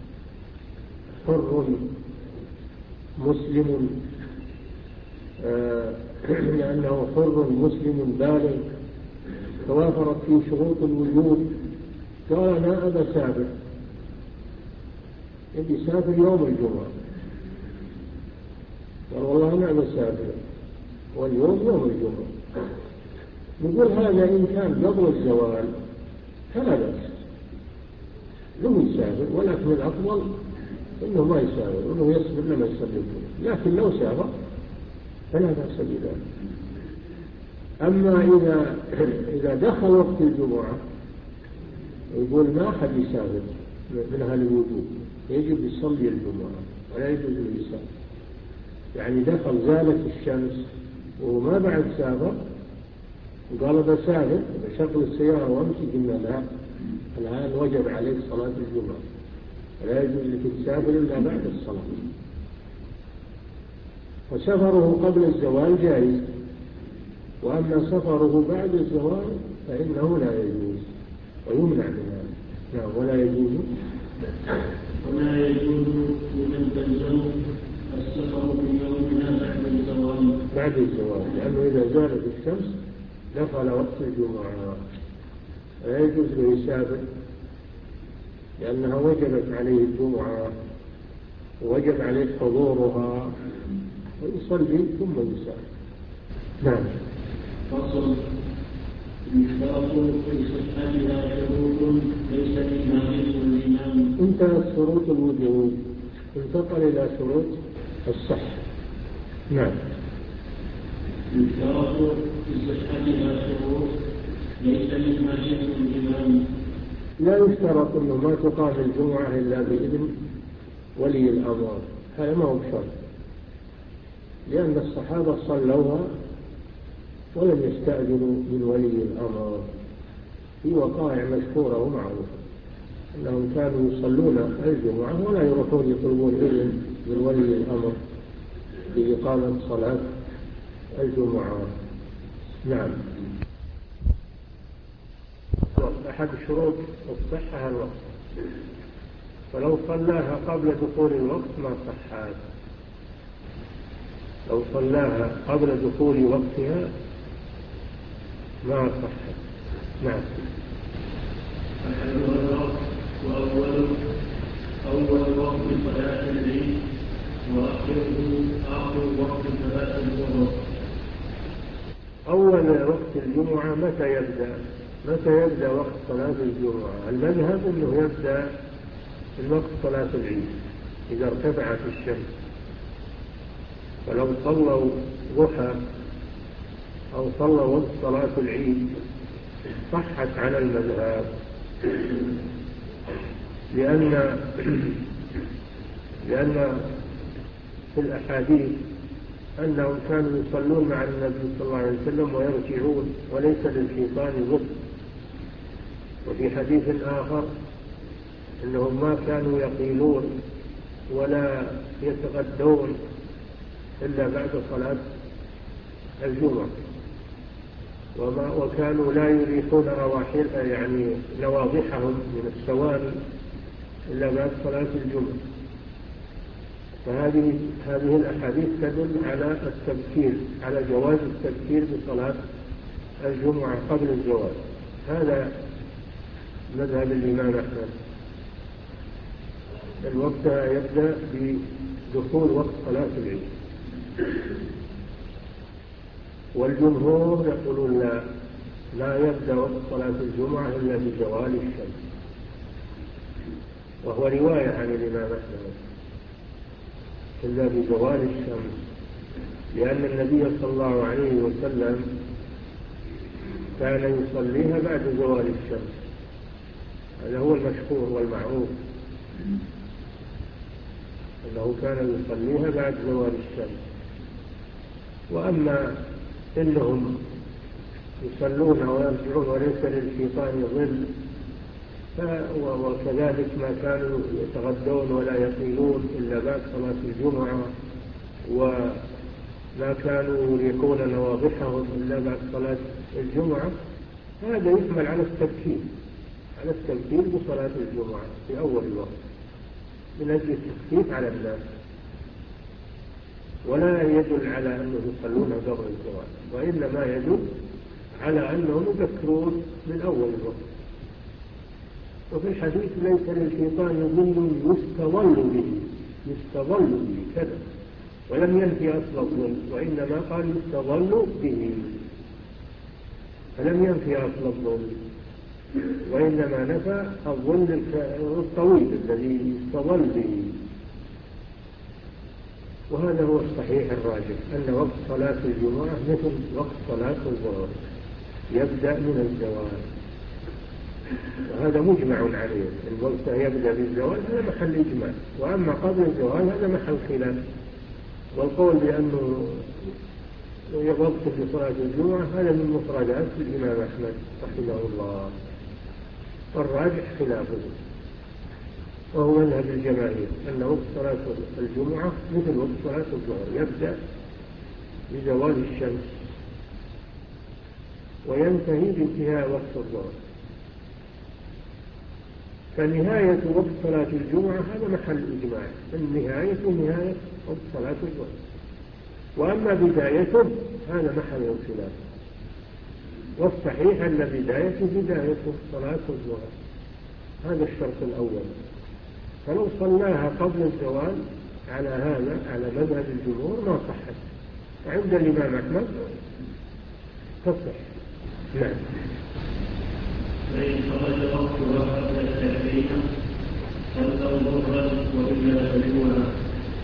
حر مسلم آه لأنه حر مسلم بالغ توافرت فيه شروط الوجود، قال أنا أبى سافر، يبي سافر يوم الجمعة، قال والله أنا أبى سافر واليوم يوم الجمعة، نقول هذا إن كان قبل الزوال فلا بأس له يسافر، ولكن الأفضل إنه ما يسافر وإنه يصبر لما يصلي، لكن لو سافر فلا بأس بذلك. أما إذا إذا دخل وقت الجمعة يقول ما حد يسافر من أهل الوجود، يجب يصلي الجمعة ولا يجوز له يسافر، يعني دخل زالت الشمس وما بعد سافر وقال بسافر بشغل السيارة وامشي، قلنا لا، الآن وجب عليك صلاة الجمعة ولا يجوز لك تسافر إلا بعد الصلاة. وسفره قبل الزوال جائز، وأما سفره بعد الزوال فإنه لا يجوز ويمنع من هذا. نعم. ولا يجوز ولا يجوز لمن تلزمه السفر في يومها بعد الزوال. بعد الزوال لأنه إذا زالت الشمس دخل وقت الجمعة، لا يجوز له يسافر لأنها وجبت عليه الجمعة ووجب عليه حضورها، ويصلي ثم يسافر. نعم. فصل. يشترط في صحتها شروط ليس فيها غير الإمام. انتهت شروط الوجود، انتقل إلى شروط الصحة. نعم. يشترط في صحتها شروط ليس فيها غير الإمام. لا يشترط أنه ما تقام الجمعة إلا بإذن ولي الأمر، هذا ما هو بشرط، لأن الصحابة صلوها ولم يستأذنوا من ولي الأمر، في وقائع مشهورة ومعروفة أنهم كانوا يصلون الجمعة ولا يروحون يطلبون إذن من ولي الأمر بإقامة صلاة الجمعة. نعم. أحد شروط الصحة الوقت، فلو صلاها قبل دخول الوقت ما صحت، لو صلاها قبل دخول وقتها ما صحت. نعم. أحدها الوقت وأول أول وقت صلاة العيد وآخره آخر وقت صلاة الظهر. أول وقت الجمعة متى يبدأ؟ متى يبدأ وقت صلاة الجمعة؟ المذهب أنه يبدأ من وقت صلاة العيد إذا ارتفعت الشمس، فلو صلوا ضحى أو صلوا وقت صلاة العيد صحت على المذهب، لأن لأن في الأحاديث أنهم كانوا يصلون مع النبي صلى الله عليه وسلم ويرجعون وليس للشيطان ضد. وفي حديث آخر أنهم ما كانوا يقيلون ولا يتغدون إلا بعد صلاة الجمعة، وما وكانوا لا يريحون رواحل يعني نواضحهم من السواري إلا بعد صلاة الجمعة. فهذه هذه الأحاديث تدل على التبكير، على جواز التبكير بصلاة الجمعة قبل الزوال. هذا مذهب الإمام أحمد، الوقت يبدأ بدخول وقت صلاة العيد. والجمهور يقولون لا لا يبدأ وقت صلاة الجمعة إلا بزوال الشمس، وهو رواية عن الإمام أحمد، إلا بزوال الشمس، لأن النبي صلى الله عليه وسلم كان يصليها بعد زوال الشمس، هذا هو المشهور والمعروف أنه كان يصليها بعد زوال الشمس. وأما إنهم يصلون ويرجعون وليس للشيطان ظل، وكذلك ما كانوا يتغدون ولا يقيلون إلا بعد صلاة الجمعة، وما كانوا يريحون نواضحهم إلا بعد صلاة الجمعة. هذا يحمل على التبكير على التبكير بصلاة الجمعة في أول الوقت من أجل التخفيف على الناس، ولا يدل على أنهم يصلون قبل الزوال، وإنما يدل على أنهم يذكرون من أول الوقت. وفي الحديث ليس للشيطان ظل يستظل به يستظل به كذا، ولم ينفي أصل الظل، وإنما قال يستظل به، فلم ينفي أصل الظل، وإنما نفى الظل الطويل الذي يستظل به. وهذا هو الصحيح الراجح، أن وقت صلاة الجمعة مثل وقت صلاة الظهر، يبدأ من الزوال، وهذا مجمع عليه. الوقت يبدأ بالزوال هذا محل إجماع، وأما قبل الزوال هذا محل خلاف. والقول بأنه وقت في صلاة الجمعة هذا من مفردات الإمام أحمد رحمه الله، والراجح خلافه، وهو مذهب الجماهير أن وقت صلاة الجمعة مثل وقت صلاة الظهر، يبدأ بزوال الشمس وينتهي بانتهاء وقت الظهر. فنهاية وقت صلاة الجمعة هذا محل إجماع، النهاية نهاية وقت صلاة الظهر، وأما بدايته هذا محل الخلاف، والصحيح أن بدايته بداية صلاة الظهر، هذا الشرط الأول. فلو صلاها قبل الزوال على هذا على مذهب الجمهور ما صحت، عند الإمام أحمد تصح. نعم. فإن خرج وقتها قبل التحريم فلو ضرا وإلا فجوها.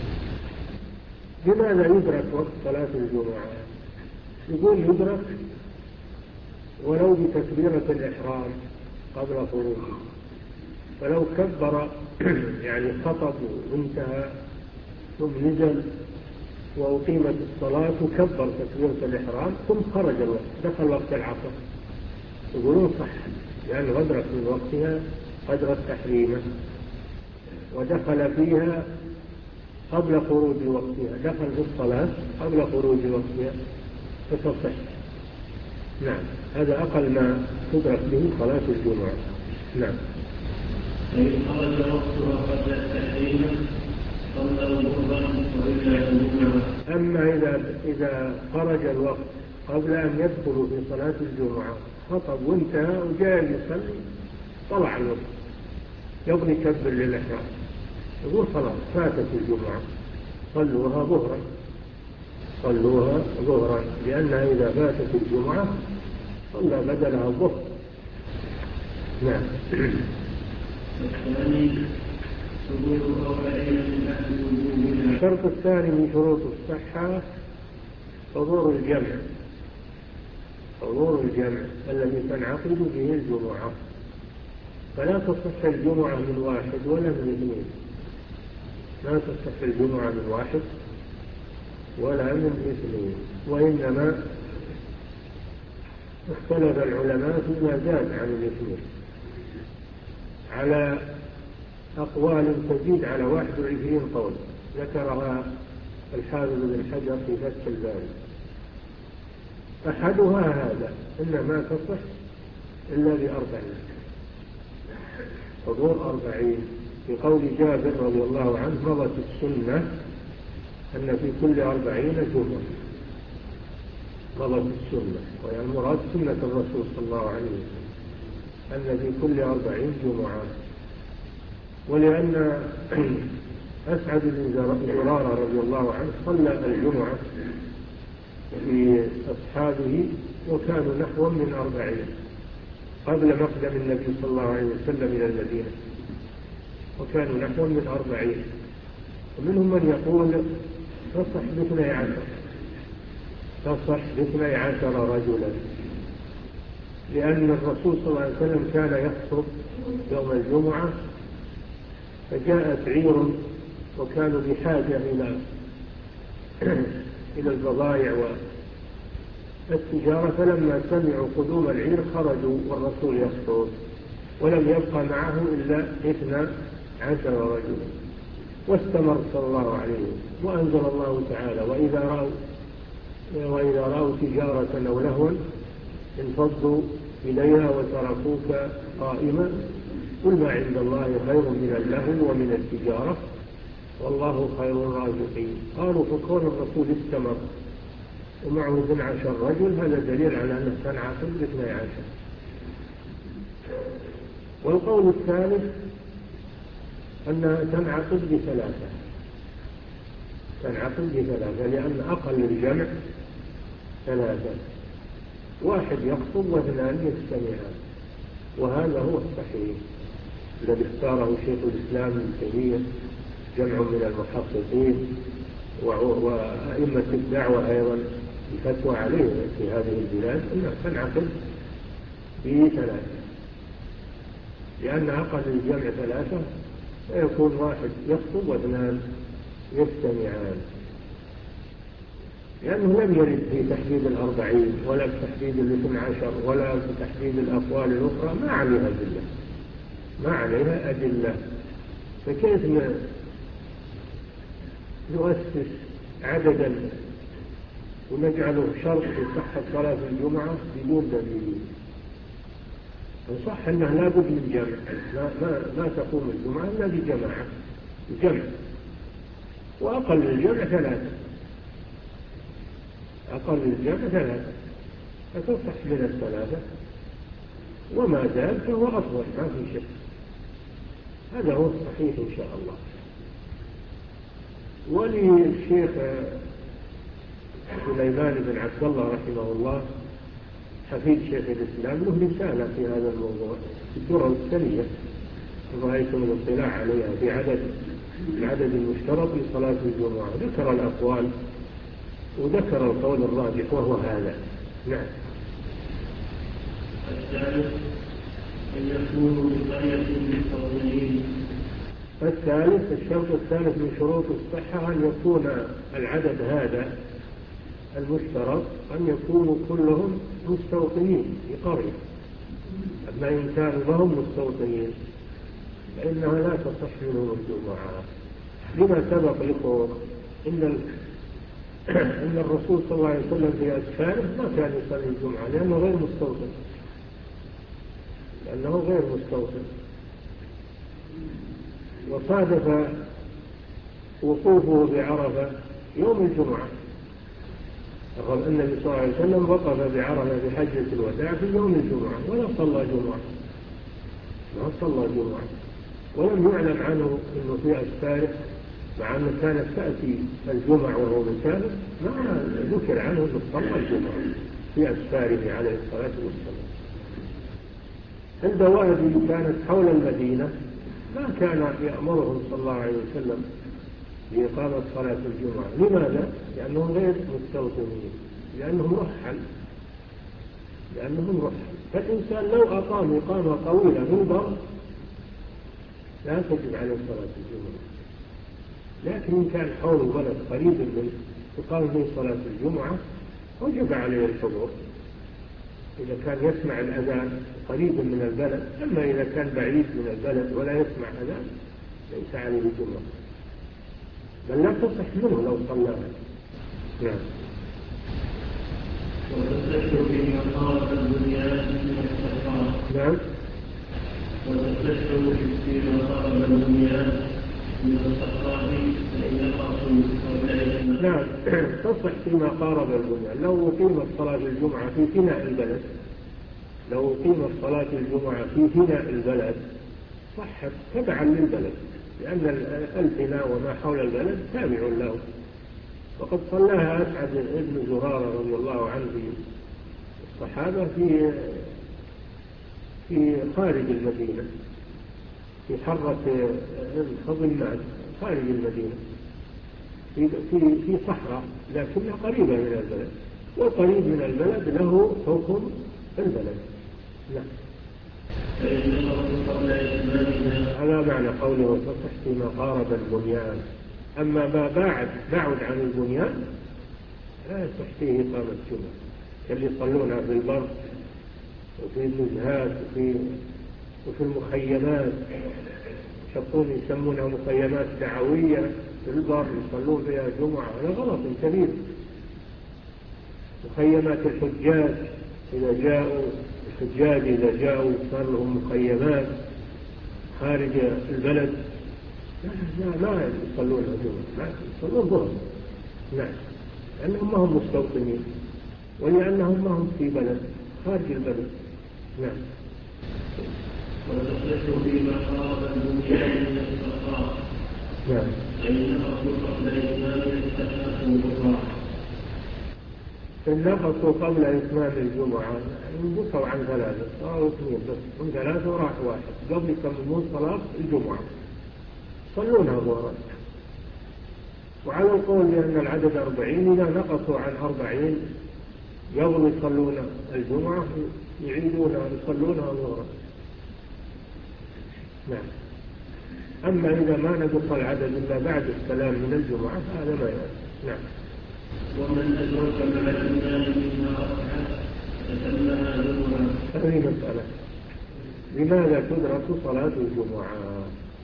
لماذا يدرك وقت صلاة الجمعة؟ يقول يدرك ولو بتكبيرة الإحرام قبل خروجه، فلو كبر يعني خطب وانتهى ثم نزل وأقيمت الصلاة وكبر تكبيرة الإحرام ثم خرج الوقت دخل وقت العصر، يقولون صح، لأنه أدرك من وقتها قدر التحريم ودخل فيها قبل خروج وقتها، دخل في الصلاة قبل خروج وقتها فتصح. نعم، هذا أقل ما تدرك به صلاة الجمعة. نعم. فإن خرج وقتها قبل التحريم صلى ظهرا وإلا الجمعة. أما إذا إذا خرج الوقت قبل أن يدخل في صلاة الجمعة خطب وانتهى وجاء يصلي طلع الوقت يبغي يكبر للإحرام، يقول خلاص فاتت الجمعة، صلوها ظهرا صلوها ظهرا لأنها إذا فاتت الجمعة صلى بدلها الظهر. نعم. الشرط الثاني من شروط الصحة حضور الجمع حضور الجمع الذي تنعقد به الجمعة، فلا تصح الجمعة من واحد ولا من اثنين، لا تصح الجمعة من واحد ولا من اثنين، وإنما اختلف العلماء فيما زاد عن الاثنين على أقوال تزيد على واحد وعشرين قول ذكرها الحافظ بن حجر في فتح الباري. أحدها هذا إنما تصح إلا بأربعين، حضور أربعين، في قول جابر رضي الله عنه مضت السنة أن في كل أربعين جمعة، مضت السنة، وهي المراد سنة الرسول صلى الله عليه وسلم أن في كل أربعين جمعة. ولأن أسعد بن زرارة رضي الله عنه صلى الجمعة في أصحابه وكانوا نحو من أربعين قبل مقدم النبي صلى الله عليه وسلم إلى المدينة، وكانوا نحو من أربعين، ومنهم من يقول تصح باثني عشر تصح باثني عشر رجلا، لأن الرسول صلى الله عليه وسلم كان يخطب يوم الجمعة فجاءت عير وكانوا بحاجة إلى إلى البضائع والتجارة، فلما سمعوا قدوم العير خرجوا والرسول يخطب ولم يبقى معه إلا اثنا عشر رجلا، واستمر صلى الله عليه وسلم. وأنزل الله تعالى: وإذا رأوا وإذا رأوا تجارة أو لهوا انفضوا إليها وتركوك قائما قل ما عند الله خير من اللهو ومن التجارة والله خير الرازقين. قالوا فكون الرسول استمر ومعه اثنا عشر رجل هذا دليل على أنه تنعقد باثني عشر. والقول الثالث أنها تنعقد بثلاثة تنعقد بثلاثة لأن أقل الجمع ثلاثة، واحد يخطب واثنان يجتمعان، وهذا هو الصحيح الذي اختاره شيخ الإسلام ابن تيمية جمع من المحققين وأئمة الدعوة أيضا الفتوى عليه في هذه البلاد أنها تنعقد بثلاثة، لأن أقل الجمع ثلاثة فيكون واحد يخطب واثنان يجتمعان، لأنه لم يرد في تحديد الأربعين ولا في تحديد الاثنى عشر ولا في تحديد الأقوال الأخرى، ما عليها أدلة ما عليها أدلة فكيف نؤسس عددا ونجعله شرط لصحة صلاة الجمعة بدون دليل؟ صح أنه لا بد من جمع، ما, ما, ما تقوم الجمعة إلا بجماعة الجمع، وأقل الجمع ثلاثة أقل الجمع ثلاثة فتصح من الثلاثة، وما زال فهو أفضل ما في شك. هذا هو الصحيح إن شاء الله. وللشيخ سليمان بن عبد الله رحمه الله حفيد شيخ الإسلام له رسالة في هذا الموضوع في الدرر الثانية، رأيتم الاطلاع عليها في عدد العدد المشترط لصلاة الجمعة، ذكر الأقوال وذكر القول الراجح وهو هذا. نعم. الثالث أن يكونوا بقرية مستوطنين. الثالث الشرط الثالث من شروط الصحة أن يكون العدد هذا المشترط أن يكونوا كلهم مستوطنين في قرية، أما إن كانوا ما هم مستوطنين فإنها لا تصح منهم الجمعة، لما سبق لكم إن إن الرسول صلى الله عليه وسلم في أسفاره ما كان يصلي الجمعة لأنه غير مستوطن لأنه غير مستوطن وصادف وقوفه بعرفة يوم الجمعة. النبي صلى الله عليه وسلم وقف بعرفة في حجة الوداع في يوم الجمعة ولا صلى جمعة ما صلى جمعة ولم يعلم عنه أنه في أسفاره، مع أنه كانت تأتي الجمعة وهو مسافر ما ذكر عنه أنه صلى الجمعة في أسفاره عليه الصلاة والسلام. الدوائر كانت حول المدينة ما كان يأمرهم صلى الله عليه وسلم بإقامة صلاة الجمعة. لماذا؟ لأنهم غير مستوطنين، لأنهم رحل لأنهم رحل فالإنسان لو أقام إقامة طويلة في البر لا تجب عليه صلاة الجمعة، لكن إن كان حول البلد قريب منه تقام به صلاة الجمعة وجب عليه الحضور إذا كان يسمع الأذان قريب من البلد. أما إذا كان بعيد من البلد ولا يسمع أذان ليس عليه الجمعة، بل لا تصح منه لو صلاها. نعم. وتستشعر فيما قارب البنيان من الصحراء. نعم. وتستشعر فيما قارب البنيان من الصحراء فإن الرسول نعم تصح فيما قارب البنيان. لو أقيمت صلاة الجمعة في فناء البلد لو أقيمت صلاة الجمعة في فناء البلد صحت تبعا للبلد، لأن الفناء وما حول البلد تابع له، وقد صلاها أسعد بن زرارة رضي الله عنه الصحابة في في خارج المدينة في حرة خضمات خارج المدينة في في في صحراء لكنها قريبة من البلد، والقريب من البلد له حكم البلد. لا. هذا معنى قوله تصح فيما قارب البنيان. أما ما بعد بعد عن البنيان لا يصح فيه إقامة الجمعة، اللي يصلونها في البر وفي النزهات وفي وفي المخيمات، يشوفون يسمونها مخيمات دعوية في البر يصلون فيها الجمعة، هذا غلط كبير. مخيمات الحجاج إذا جاءوا الحجاج إذا جاءوا صار لهم مخيمات خارج البلد، لا لا يصلون الجمعة، لا يصلون ظهر، نعم، لأنهم ما هم مستوطنين ولأنهم ما هم في بلد خارج البلد، نعم. وتصلح فيما قال البنيان من الصفاء، نعم، فإنه قبل إتمام التحقق بقاع. النقص قبل إتمام الجمعة انقصوا عن ثلاثة، صاروا اثنين بس، من ثلاثة وراح واحد قبل يتممون صلاة الجمعة صلونها ظهرا. وعلى القول بأن العدد أربعين إذا نقصوا عن أربعين قبل يصلون الجمعة يعيدونها يصلونها ظهرا، نعم. أما إذا ما نقص العدد إلا بعد السلام من الجمعة هذا ما يعني، نعم. ومن أدرك مع الإمام مما ركعة فتمها جمعة. هذه مسألة، لماذا تدرك صلاة الجمعة؟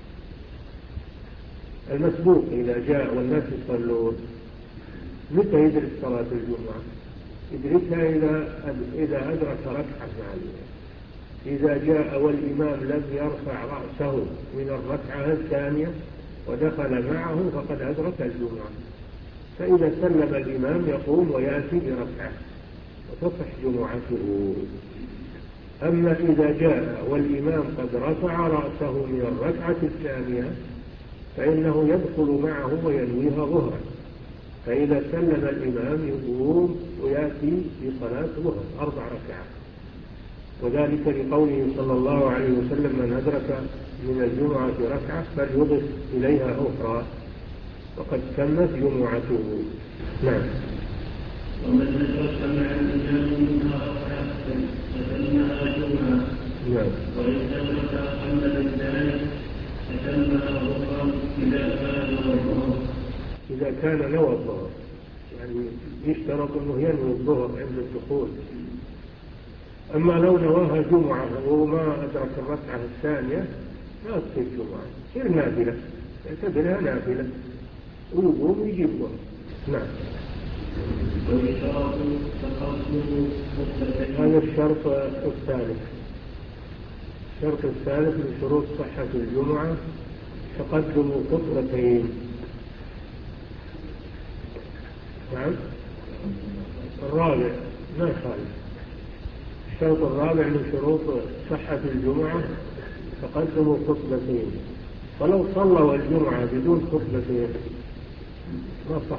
المسبوق إذا جاء والناس يصلون متى يدرك صلاة الجمعة؟ يدركها إذا إذا أدرك ركعة مع الإمام. إذا جاء والإمام لم يرفع رأسه من الركعة الثانية ودخل معه فقد أدرك الجمعة، فإذا سلم الإمام يقوم ويأتي بركعة وتصح جمعته. أما إذا جاء والإمام قد رفع رأسه من الركعة الثانية فإنه يدخل معه وينويها ظهرا، فإذا سلم الإمام يقوم ويأتي بصلاة ظهر أربع ركعات. وذلك لقوله صلى الله عليه وسلم: من أدرك من الجمعة ركعة فليضف إليها أخرى وقد تمت جمعته، نعم. ومن أدرك مع الإمام منها ركعة فتمها جمعة، نعم. وإن أدرك أقل من ذلك فتمها ظهرا إذا كان الظهر إذا كان نوى الظهر، يعني يشترط أنه ينوي الظهر عند الدخول. أما لو نواها جمعة وما أدرك الركعة الثانية لا تصير جمعة، تصير نافلة، يعتبرها نافلة ويقوم ويجيب ظهر، نعم. ويشترط تقدم خطبتين. هذا الشرط الثالث. الشرط الثالث من شروط صحة الجمعة تقدم خطبتين، نعم. الرابع ما خالف. الشرط الرابع من شروط صحة الجمعة تقدم خطبتين، فلو صلوا الجمعة بدون خطبتين ما صح.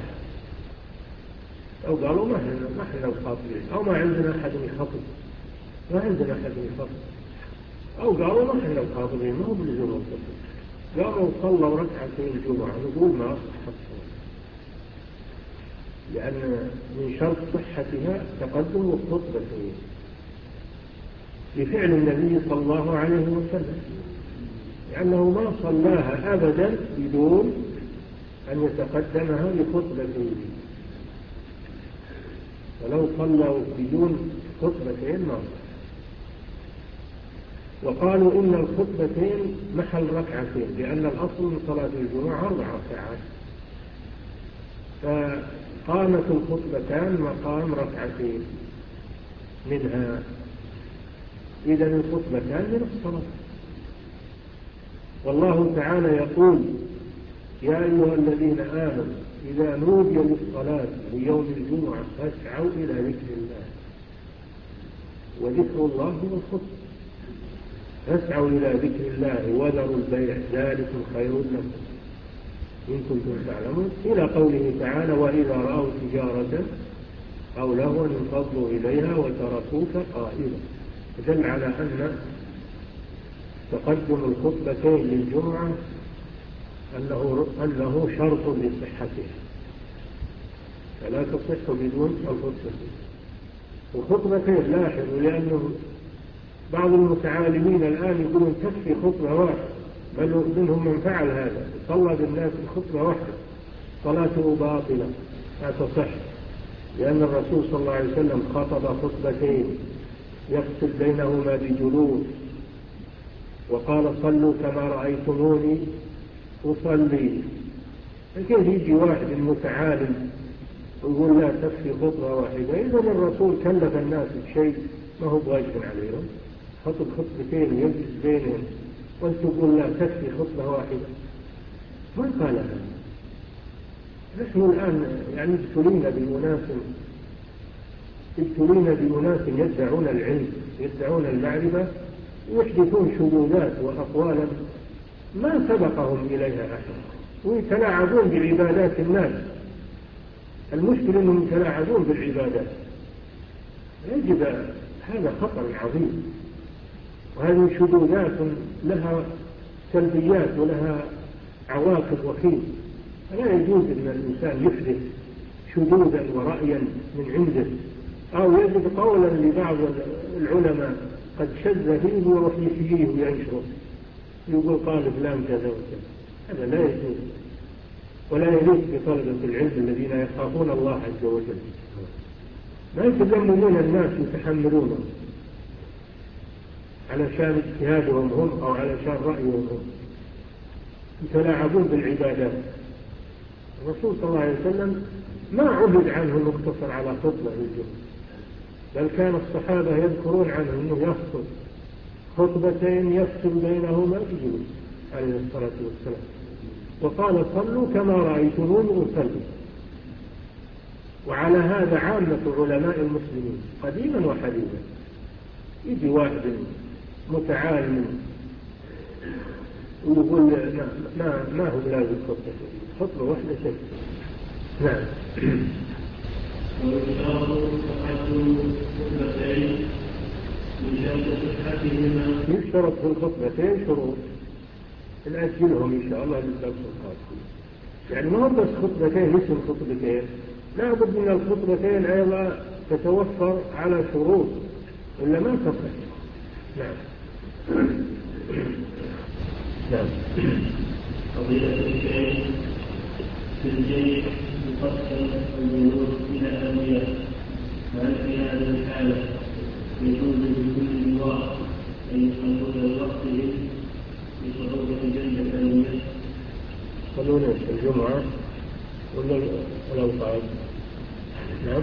أو قالوا ما احنا ما احنا الخاطبين، أو ما عندنا أحد يخطب، ما عندنا أحد يخطب، أو قالوا ما احنا الخاطبين، ما هو بلزوم الخطب، قالوا صلوا ركعتين الجمعة، نقول ما صحت الصلاة، لأن من شرط صحتها تقدم الخطبتين لفعل النبي صلى الله عليه وسلم، لأنه ما صلاها أبدا بدون أن يتقدمها بخطبتين، ولو صلوا بدون خطبتين ما صح. وقالوا إن الخطبتين محل ركعتين، لأن الأصل من صلاة الجمعة أربع ركعات، فقامت الخطبتان مقام ركعتين منها، إذا الخطبتان من الصلاة. والله تعالى يقول: يا أيها الذين آمنوا إذا نودي للصلاة ليوم الجمعة فاسعوا إلى ذكر الله، وذكر الله هو الخطبة، فاسعوا إلى ذكر الله وذروا البيع ذلكم خير لكم إن كنتم تعلمون، إلى قوله تعالى: وإذا رأوا تجارة أو لهوا انفضوا إليها وتركوك قائما. دل على أن تقدم الخطبتين للجمعة أنه, أنه شرط لصحتها، فلا تصح بدون الخطبتين. الخطبتين لاحظوا، لأنه بعض المتعالمين الآن يقولون تكفي خطبة واحدة، بل منهم من فعل هذا، صلى بالناس بخطبة واحدة صلاته باطلة لا تصح، لأن الرسول صلى الله عليه وسلم خطب خطبتين يفصل بينهما بجلوس، وقال صلوا كما رأيتموني أصلي. كيف يجي واحد متعالم ويقول لا تكفي خطبة واحدة؟ إذا الرسول كلف الناس بشيء ما هو بواجب عليهم، خطب خطبتين ويجلس بينهم، وانت تقول لا تكفي خطبة واحدة؟ ما قال هذا. نحن الآن يعني ابتلينا بأناس ابتلينا بأناس يدعون العلم، يدعون المعرفة، ويحدثون شذوذات وأقوالا ما سبقهم إليها أحد، ويتلاعبون بعبادات الناس. المشكلة أنهم يتلاعبون بالعبادات. يجب هذا خطر عظيم، وهذه شذوذات لها سلبيات ولها عواقب وخيمة. فلا يجوز أن الإنسان يحدث شذوذا ورأيا من عنده، أو يجد قولا لبعض العلماء قد شذ فيه ويروح يحييه وينشره، يقول قال فلان كذا وكذا. هذا لا يجوز، ولا يليق بطلبة العلم الذين يخافون الله عز وجل. ما يتذممون الناس يتحملونه علشان اجتهادهم هم أو علشان رأيهم هم، يتلاعبون بالعبادات. الرسول صلى الله عليه وسلم ما عبد عنه أنه اقتصر على خطبة الجمعة، بل كان الصحابة يذكرون عنه أنه يخطب خطبتين يفصل بينهما بجلوس عليه الصلاة والسلام. وقال صلوا كما رأيتموني أصلي. وعلى هذا عامة علماء المسلمين قديما وحديثا. يجي واحد متعالم ويقول ما, ما, ما هو لازم خطبة خطبة واحدة شيء. نعم. يشترط في الخطبتين شروط نأجلهم إن شاء الله للدرس القادم. يعني ما هو بس خطبتين اسم خطبتين، لا بد من الخطبتين أيضا تتوفر على شروط ولا ما تصح. نعم. نعم. قضية الشيء في الجيش يقسم الجنود إلى أولياء، وهل في هذه الحالة يجوز لكل لواء أن يصلون لوقتهم بصعوبة جلد الأولياء؟ يصلون الجمعة ولا الأوقات؟ نعم.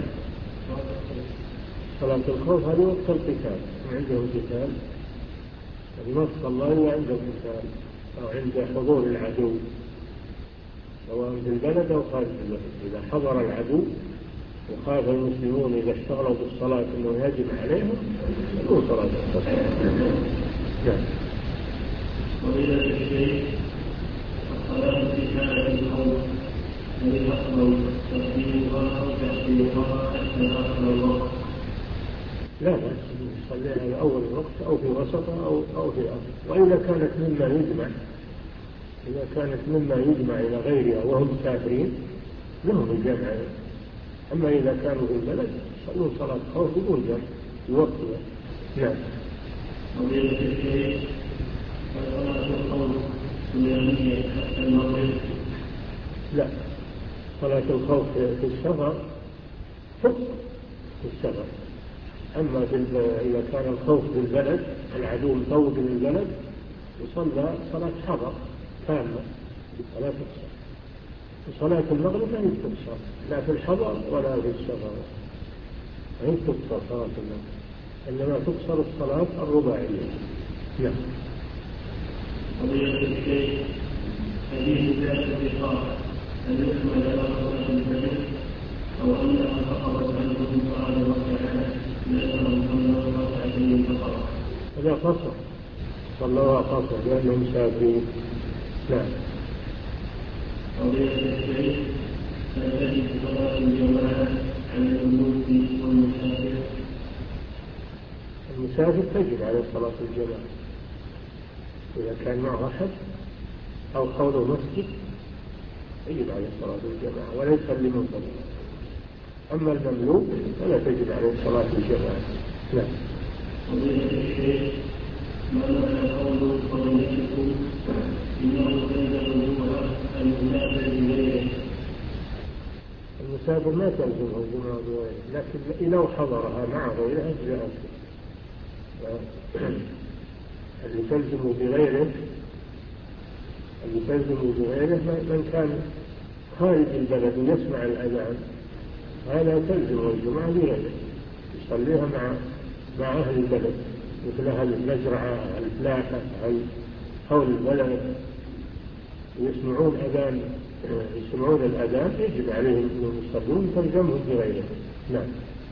صلاة الخوف هذه وقت القتال، عندهم قتال ما صلى إلا عند القتال أو عند حضور العدو، سواء في البلد أو خارج البلد. إذا حضر العدو وخاف المسلمون إذا اشتغلوا بالصلاة أنه يجب عليهم يكون صلاة الخوف. نعم. وإلى الشيء الصلاة في حالة الخوف هل الأفضل تقديمها أو تأخيرها حتى آخر الوقت؟ لا بأس يصليها في أول الوقت أو في وسطه أو أو في آخر. وإذا كانت مما يجمع إذا كانت مما يجمع إلى غيرها وهم كافرين لهم الجمع. أما إذا كانوا في البلد صلوا صلاة خوف بدون جمع في وقتها. نعم. وإلى الشيء صلاة الخوف سنية حتى المغرب؟ لا، صلاة الخوف في السفر فقط في السفر. أما إذا كان الخوف في البلد العدو مطوب من البلد يصلى صلاة حضر كاملة ولا تقصر. وصلاة المغرب لا تقصر لا في الحضر ولا في السفر، لا تقصر صلاة المغرب، إنما تقصر الصلاة الرباعية. نعم. قضية الشيء حديث ذات الرقاق هل يحمل على صلاة الفجر أو أنها فقرت عنهم سبحانه وتعالى لأنهم صلوا ركعتين فقط؟ هذا قصر صلوا قصر لأنهم مسافرين. نعم. قضية الشيء هل تجب صلاة الجماعة على الملوك والمسافر؟ المسافر تجب على صلاة الجماعة إذا كان معه أحد أو حوله مسجد يجب عليه صلاة الجماعة وليس لمنفرد. أما المملوك فلا تجب عليه صلاة الجماعة. لا. قضية الشيء ما معنى قول قضيتكم إنه تنزل الجمعة المسافر بغيره؟ المسافر ما تلزمه الجمعة بغيره، لكن لو حضرها مع غيره أجزاء. اللي تلزم بغيره اللي تلزم بغيره من كان خارج البلد يسمع الأذان هذا تلزم الجمعة بغيره يصليها مع مع أهل البلد مثل أهل المزرعة أهل الفلاحة أهل حول البلد يسمعون أذان يسمعون الأذان يجب عليهم أنهم يصلون تلزمهم بغيره. نعم.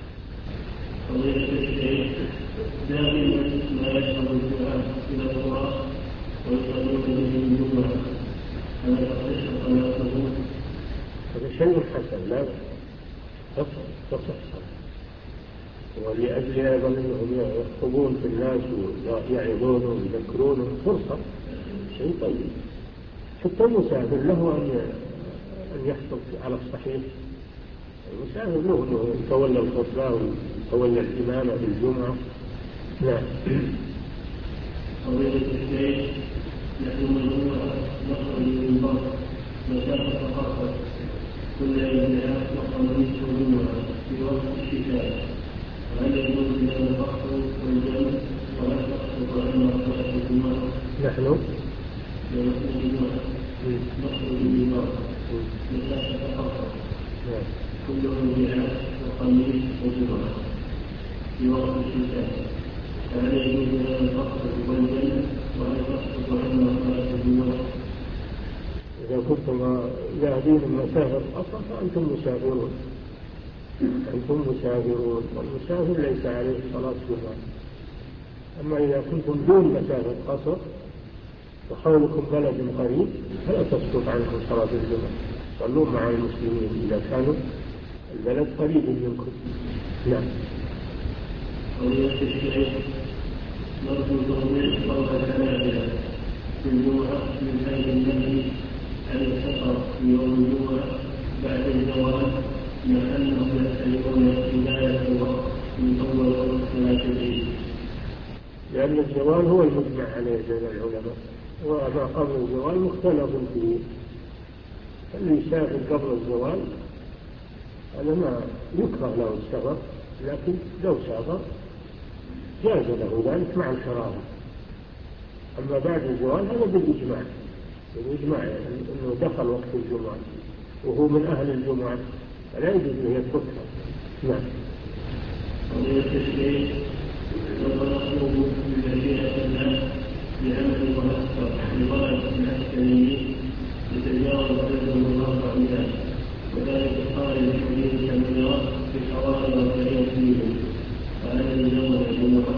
دائما ما يشهد الدعاء إلى الله ويصلون به الجمعة ألا تصح صلاته؟ هذا شيء حسن لا تصح ولأجل أيضا أنهم يخطبون في الناس ويعظون ويذكرون فرصة شيء طيب. حتى المسافر له أن يحصل على الصحيح. المسافر له أنه يتولى الخطبة ويتولى الإمامة في الجمعة. نعم. فضيلة الشيخ نحن الجمعة نخرج من البر مسافة خاصة كل يوم وخميس الجمعة في وقت الشتاء هل يجوز لنا الفصل والجمع ولا تسقط عنا صلاة الجمعة؟ نحن يوم الجمعة نخرج من البر مسافة خاصة كل يوم وخميس الجمعة في وقت الشتاء هل يجوز لنا الفصل والجمع ولا تسقط عنا صلاة الجمعة؟ إذا كنتم ذاهبين المسافر أصلا فأنتم مسافرون أنتم مسافرون والمسافر ليس عليه صلاة جمعة. أما إذا كنتم دون مسافر قصر وحولكم بلد قريب فلا تسقط عنكم صلاة الجمعة صلوا مع المسلمين إذا كانوا البلد قريب منكم. نعم. قضية الشيخ نرجو توضيح قول الحنابلة في الجمعة من حيث النهي عن السفر في يوم الجمعة بعد الزوال مع أنهم يحتاجون بداية الوقت من أول وقت صلاة العيد. لأن الزوال هو المجمع عليه بين العلماء وما قبل الزوال مختلف فيه. اللي يسافر قبل الزوال هذا ما يكره له السفر لكن لو سافر جاز له ذلك مع الكراهة. أما بعد الزوال هذا بالإجماع بالإجماع يعني أنه دخل وقت الجمعة وهو من أهل الجمعة فلا يجوز أن يتركها. نعم. قضية الشيخ لو نطلب بمشيئة الناس بعمل وأكثر لغاية العسكريين يتجاوز بينهم الواقع بها وذلك قال المدير كاميرات في الحوالي والبعيد فيهم فهذا الجمع الجمعة.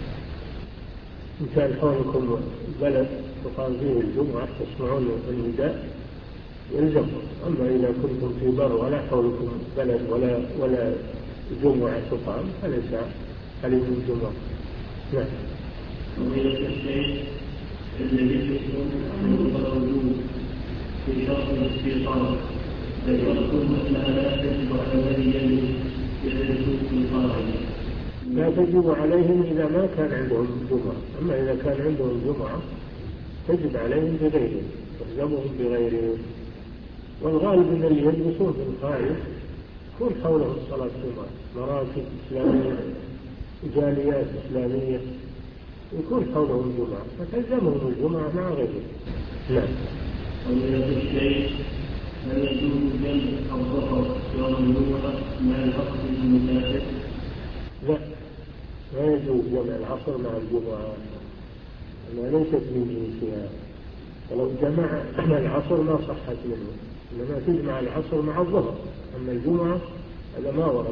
إن كان حولكم بلد تقام فيه الجمعة تسمعون النداء يلزمكم. أما إذا كنتم في بر ولا حولكم بلد ولا ولا جمعة تقام فليس عليكم جمعة. نعم. قضية الشيخ الذي يسلم من الوجود في شرط الاستيطان فيكون لا تجب على الذي يجب يجب القاضي. لا تجب عليهم إذا ما كان عندهم جمعة. أما إذا كان عندهم جمعة تجب عليهم بغيرهم تلزمهم بغيرهم. والغالب أن اللي يجلسون في الخارج يكون حولهم صلاة جمعة مراكز إسلامية جاليات إسلامية يكون حولهم جمعة فتلزمهم الجمعة مع غيرهم. نعم. قضية الشيخ هل يجوز جمع الظهر يوم الجمعة مع العصر المسافر؟ لا لا يجوز جمع العصر مع الجمعة أنها ليست من جنسها. ولو جمع العصر ما صحت منه إنما تجمع العصر مع الظهر. أما الجمعة هذا ما ورد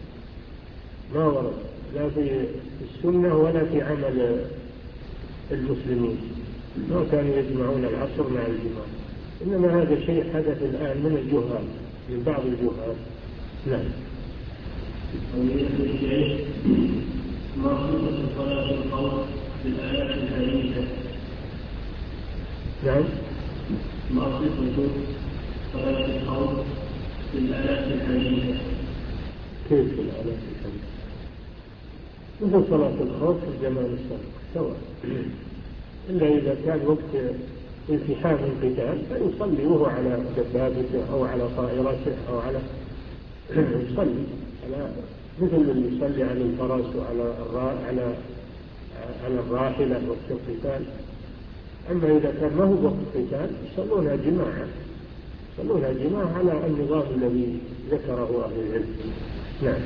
ما ورد لا في السنة ولا في عمل المسلمين. ما كانوا يجمعون العصر مع الجمعة إنما هذا شيء حدث الآن من الجهال من بعض الجهال. نعم. قضية الشيخ ما صفة صلاة الخوف بالآيات الحديثة؟ نعم. ما صفة صلاة الخوف بالآيات الحديثة؟ كيف الآيات الحديثة؟ مثل صلاة الخوف في الزمان السابق سواء إلا إذا كان وقت التحام القتال فيصلي وهو على دبابته أو على طائرته أو على يصلي على مثل اللي يصلي على الفرس وعلى الراء على على الراحلة وقت القتال. أما إذا كان ما هو وقت القتال يصلونها جماعة، يصلونها جماعة على النظام الذي ذكره أهل العلم. نعم.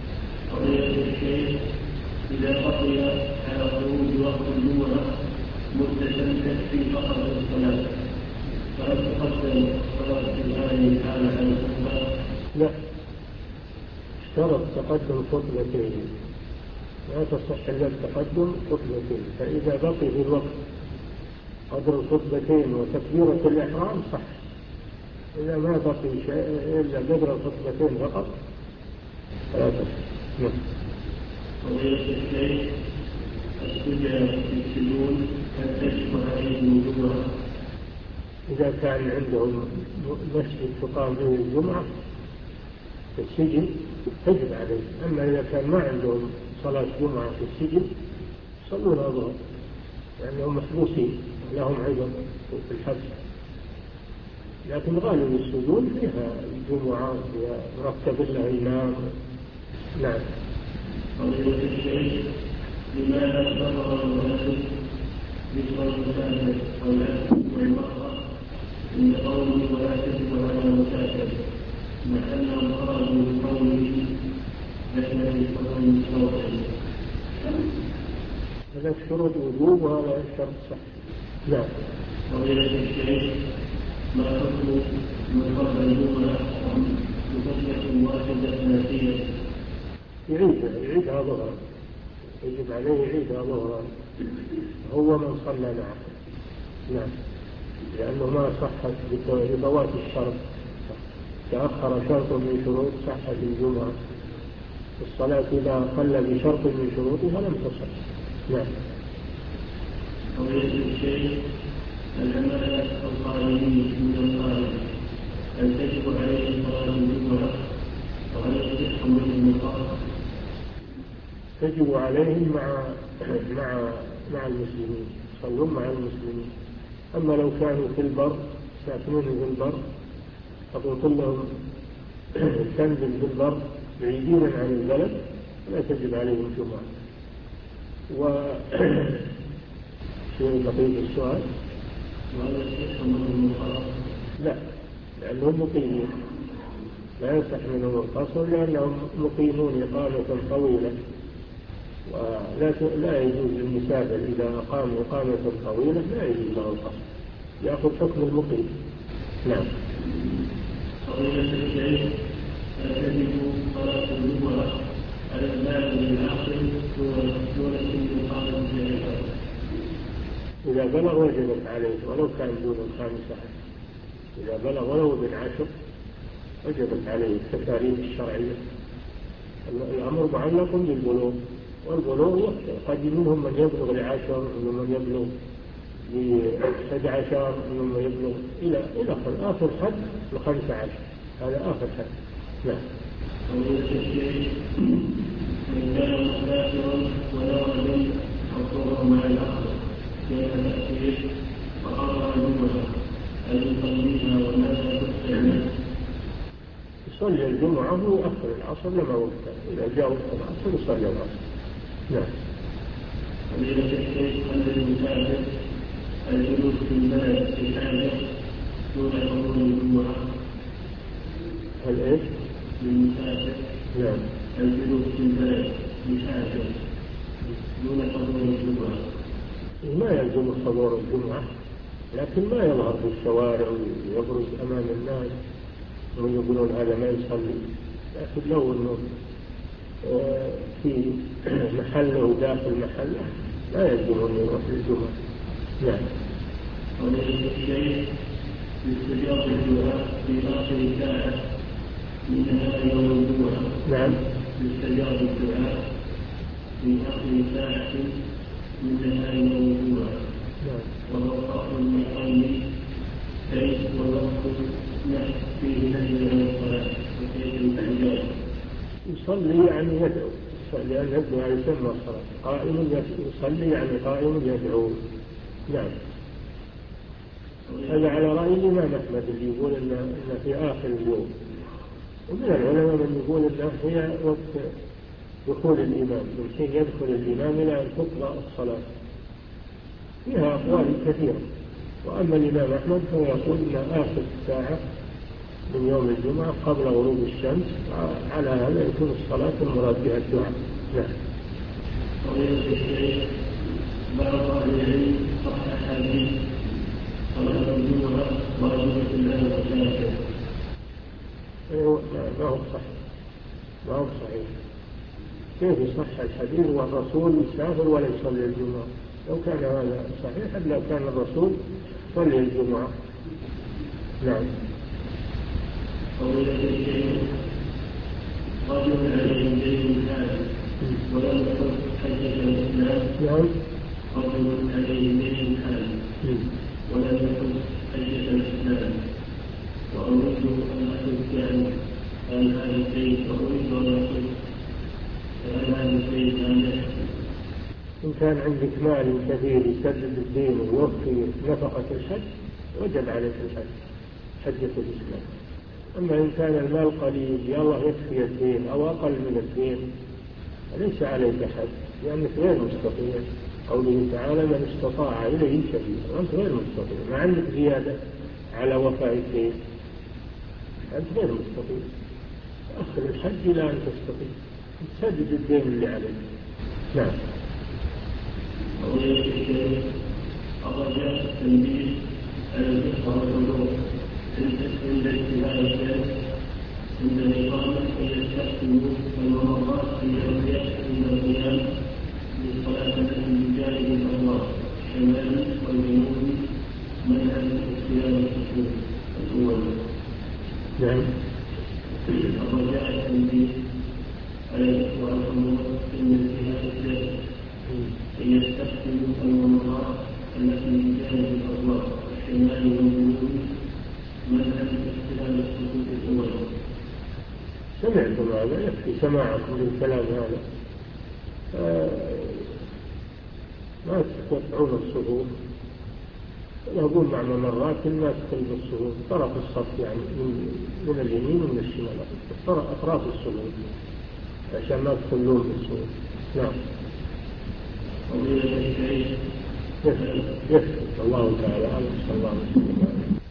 إذا بقي على خروج وقت الجمعة مدة تكفي فقط الصلاة فهل تقدم صلاة الآن على الخطبة؟ لا، اشترط تقدم خطبتين، لا تصح إلا التقدم خطبتين، فإذا بقي في الوقت قدر الخطبتين وتكبيرة الإحرام صح. إذا ما بقي شيء إلا قدر الخطبتين فقط فلا تصح. وغير الشيء السجن في السجون هل تجب عليهم الجمعة؟ إذا كان عندهم مسجد تقام فيه الجمعة في السجن تجب عليه. أما إذا كان ما عندهم صلاة جمعة في السجن صلون الظهر لأنهم محبوسين لهم عذر في الحبس. لكن غالب السجون فيها الجمعة مرتب لها إمام. نعم. وغير الشيء لماذا صبر الرجل مثل المسافر والعبد والمرأة من قوله ولا تجب على المسافر مع أنهم خرجوا من قوله لكن يكون صوتا؟ هذا شروط وجوب وهذا شرط صح. لا. وغير الشيء ما حكم من قبل الجمعة بفترة واحدة ثلاثية؟ يعيدها يعيدها ظهرا، يجب عليه يعيدها ظهرا هو من صلى معه. نعم، لأنه ما صحت بفوات الشرط، تأخر شرط من شروط صحة الجمعة. الصلاة إذا خل بشرط من شروطها لم تصح. نعم. وغير الشيء العمالة القائمين من القائم هل تجب عليه صلاة الجمعة وهل يصح من المقام؟ تجب عليهم مع مع مع المسلمين، يصلون مع المسلمين. أما لو كانوا في البر ساكنون في البر فقلت لهم تنزل في البر بعيدين عن البلد لا تجب عليهم جمعة. و شيء بقية السؤال وهل يصح من المقام؟ لا، لأنهم مقيمين لا يصح منهم القصر لأنهم مقيمون إقامة طويلة، ولا لا يجوز للمسافر إذا أقام إقامة طويلة لا يجوز له القصر، يأخذ حكم المقيم. نعم. فضيلة الشيخ تجب صلاة الجمعة على الباب العاقل دون إقامة العشاء؟ إذا بلغ وجبت عليه ولو كان دون الخامسة، إذا بلغ ولو بالعشر وجبت عليه التكاليف الشرعية. الأمر معلق بالبلوغ، والبلوغ قد منهم من يبلغ العشر ومنهم من يبلغ لأحد عشر ومنهم من يبلغ إلى إلى آخر حد الخمسة عشر، هذا آخر حد. نعم. فضيلة الشيخ من كان مسافرا ولا رجل حقه مع الآخر كان تأثير وقرر الجمعة هل يصليها وماذا تستعمل؟ يصلي الجمعة ويؤخر العصر لما وقته، إذا جاء وقت العصر يصلي العصر. نعم. فضيلة الشيخ هل المسافر الجلوس في البلد في حاجة دون حضور الجمعة؟ هل إيش؟ للمسافر نعم. الجلوس في البلد في حاجة دون حضور الجمعة؟ ما يلزم حضور الجمعة، لكن ما يظهر في الشوارع ويبرز أمام الناس ويقولون هذا ما يصلي. لكن لو أنه في محله وداخل محله لا يلزم أن يروح للجمعة. نعم. وليس الشيء يستجاب الدعاء في آخر ساعة من نهار يوم الجمعة. نعم. يستجاب الدعاء في آخر ساعة من نهار يوم الجمعة. نعم. وهو قائم يصلي كيف والوقت فيه نهي عن الصلاة وكيف الاستجابة؟ يصلي يعني يدعو، لأن الدعاء يسمى الصلاة. قائم يصلي يعني قائم يدعو. نعم. هذا على رأي الإمام أحمد اللي يقول إن, إن في آخر اليوم، ومن العلماء من يقول إن هي وقت دخول الإمام، من حين يدخل الإمام إلى أن تقضى الصلاة، فيها أقوال كثيرة. وأما الإمام أحمد فهو يقول إن آخر ساعة من يوم الجمعة قبل غروب الشمس، على هذا يكون الصلاة المراد بها الدعاء. نعم. فضيلة الشيخ، بعض أهل العلم صحح حديث صلاة الجمعة واجبة على المسافر. ما هو صحيح، ما هو صحيح. كيف يصح الحديث والرسول يسافر ولا يصلي الجمعة؟ لو كان هذا صحيحا لو كان الرسول صلي الجمعة. نعم. فضيلة الشيخ، رجل عليه دين حاج ولم يحج حجة الإسلام. نعم. رجل عليه دين حاج ولم يحج حجة الإسلام، وأريد أن أحج عنه عن هذا الدين، وأريد أن أحج عن هذا الدين عن نفسي. إن كان عندك مال كثير يسدد الدين ويوفي نفقة الحج وجب عليك الحج حجة الإسلام. أما إن كان المال قليل يلا يكفي الدين أو أقل من الدين ليس عليك حج، لأنك غير مستطيع. قوله تعالى من استطاع إليه سبيلا، وأنت غير مستطيع، ما عندك زيادة على وفاء الدين، أنت غير مستطيع. أخذ الحج إلى أن تستطيع تسدد الدين اللي عليك. نعم. الرجاء التنبيه على الفقه والعلوم عند انتهاء الدرس عند الإقامة أن يستخدموا الممرات اليومية عند القيام بالصلاة التي بجانب الله الشمالي والجنوبي منهج اختيار الصفوف الأول. نعم. الرجاء التنبيه على الفقه والعلوم عند انتهاء الدرس أن يستخدموا الممرات التي بجانب الله الشمالي والجنوبي منهج اختيار الصفوف الأول. سمعتم هذا؟ يكفي سماعكم للكلام هذا. آه ما تقطعون الصفوف، يقول مع ممرات ما تدخل بالصفوف طرف الصف، يعني من, من اليمين ومن الشمال، أطراف الصفوف عشان ما تدخلون بالصفوف. نعم. يكفي الله تعالى. الله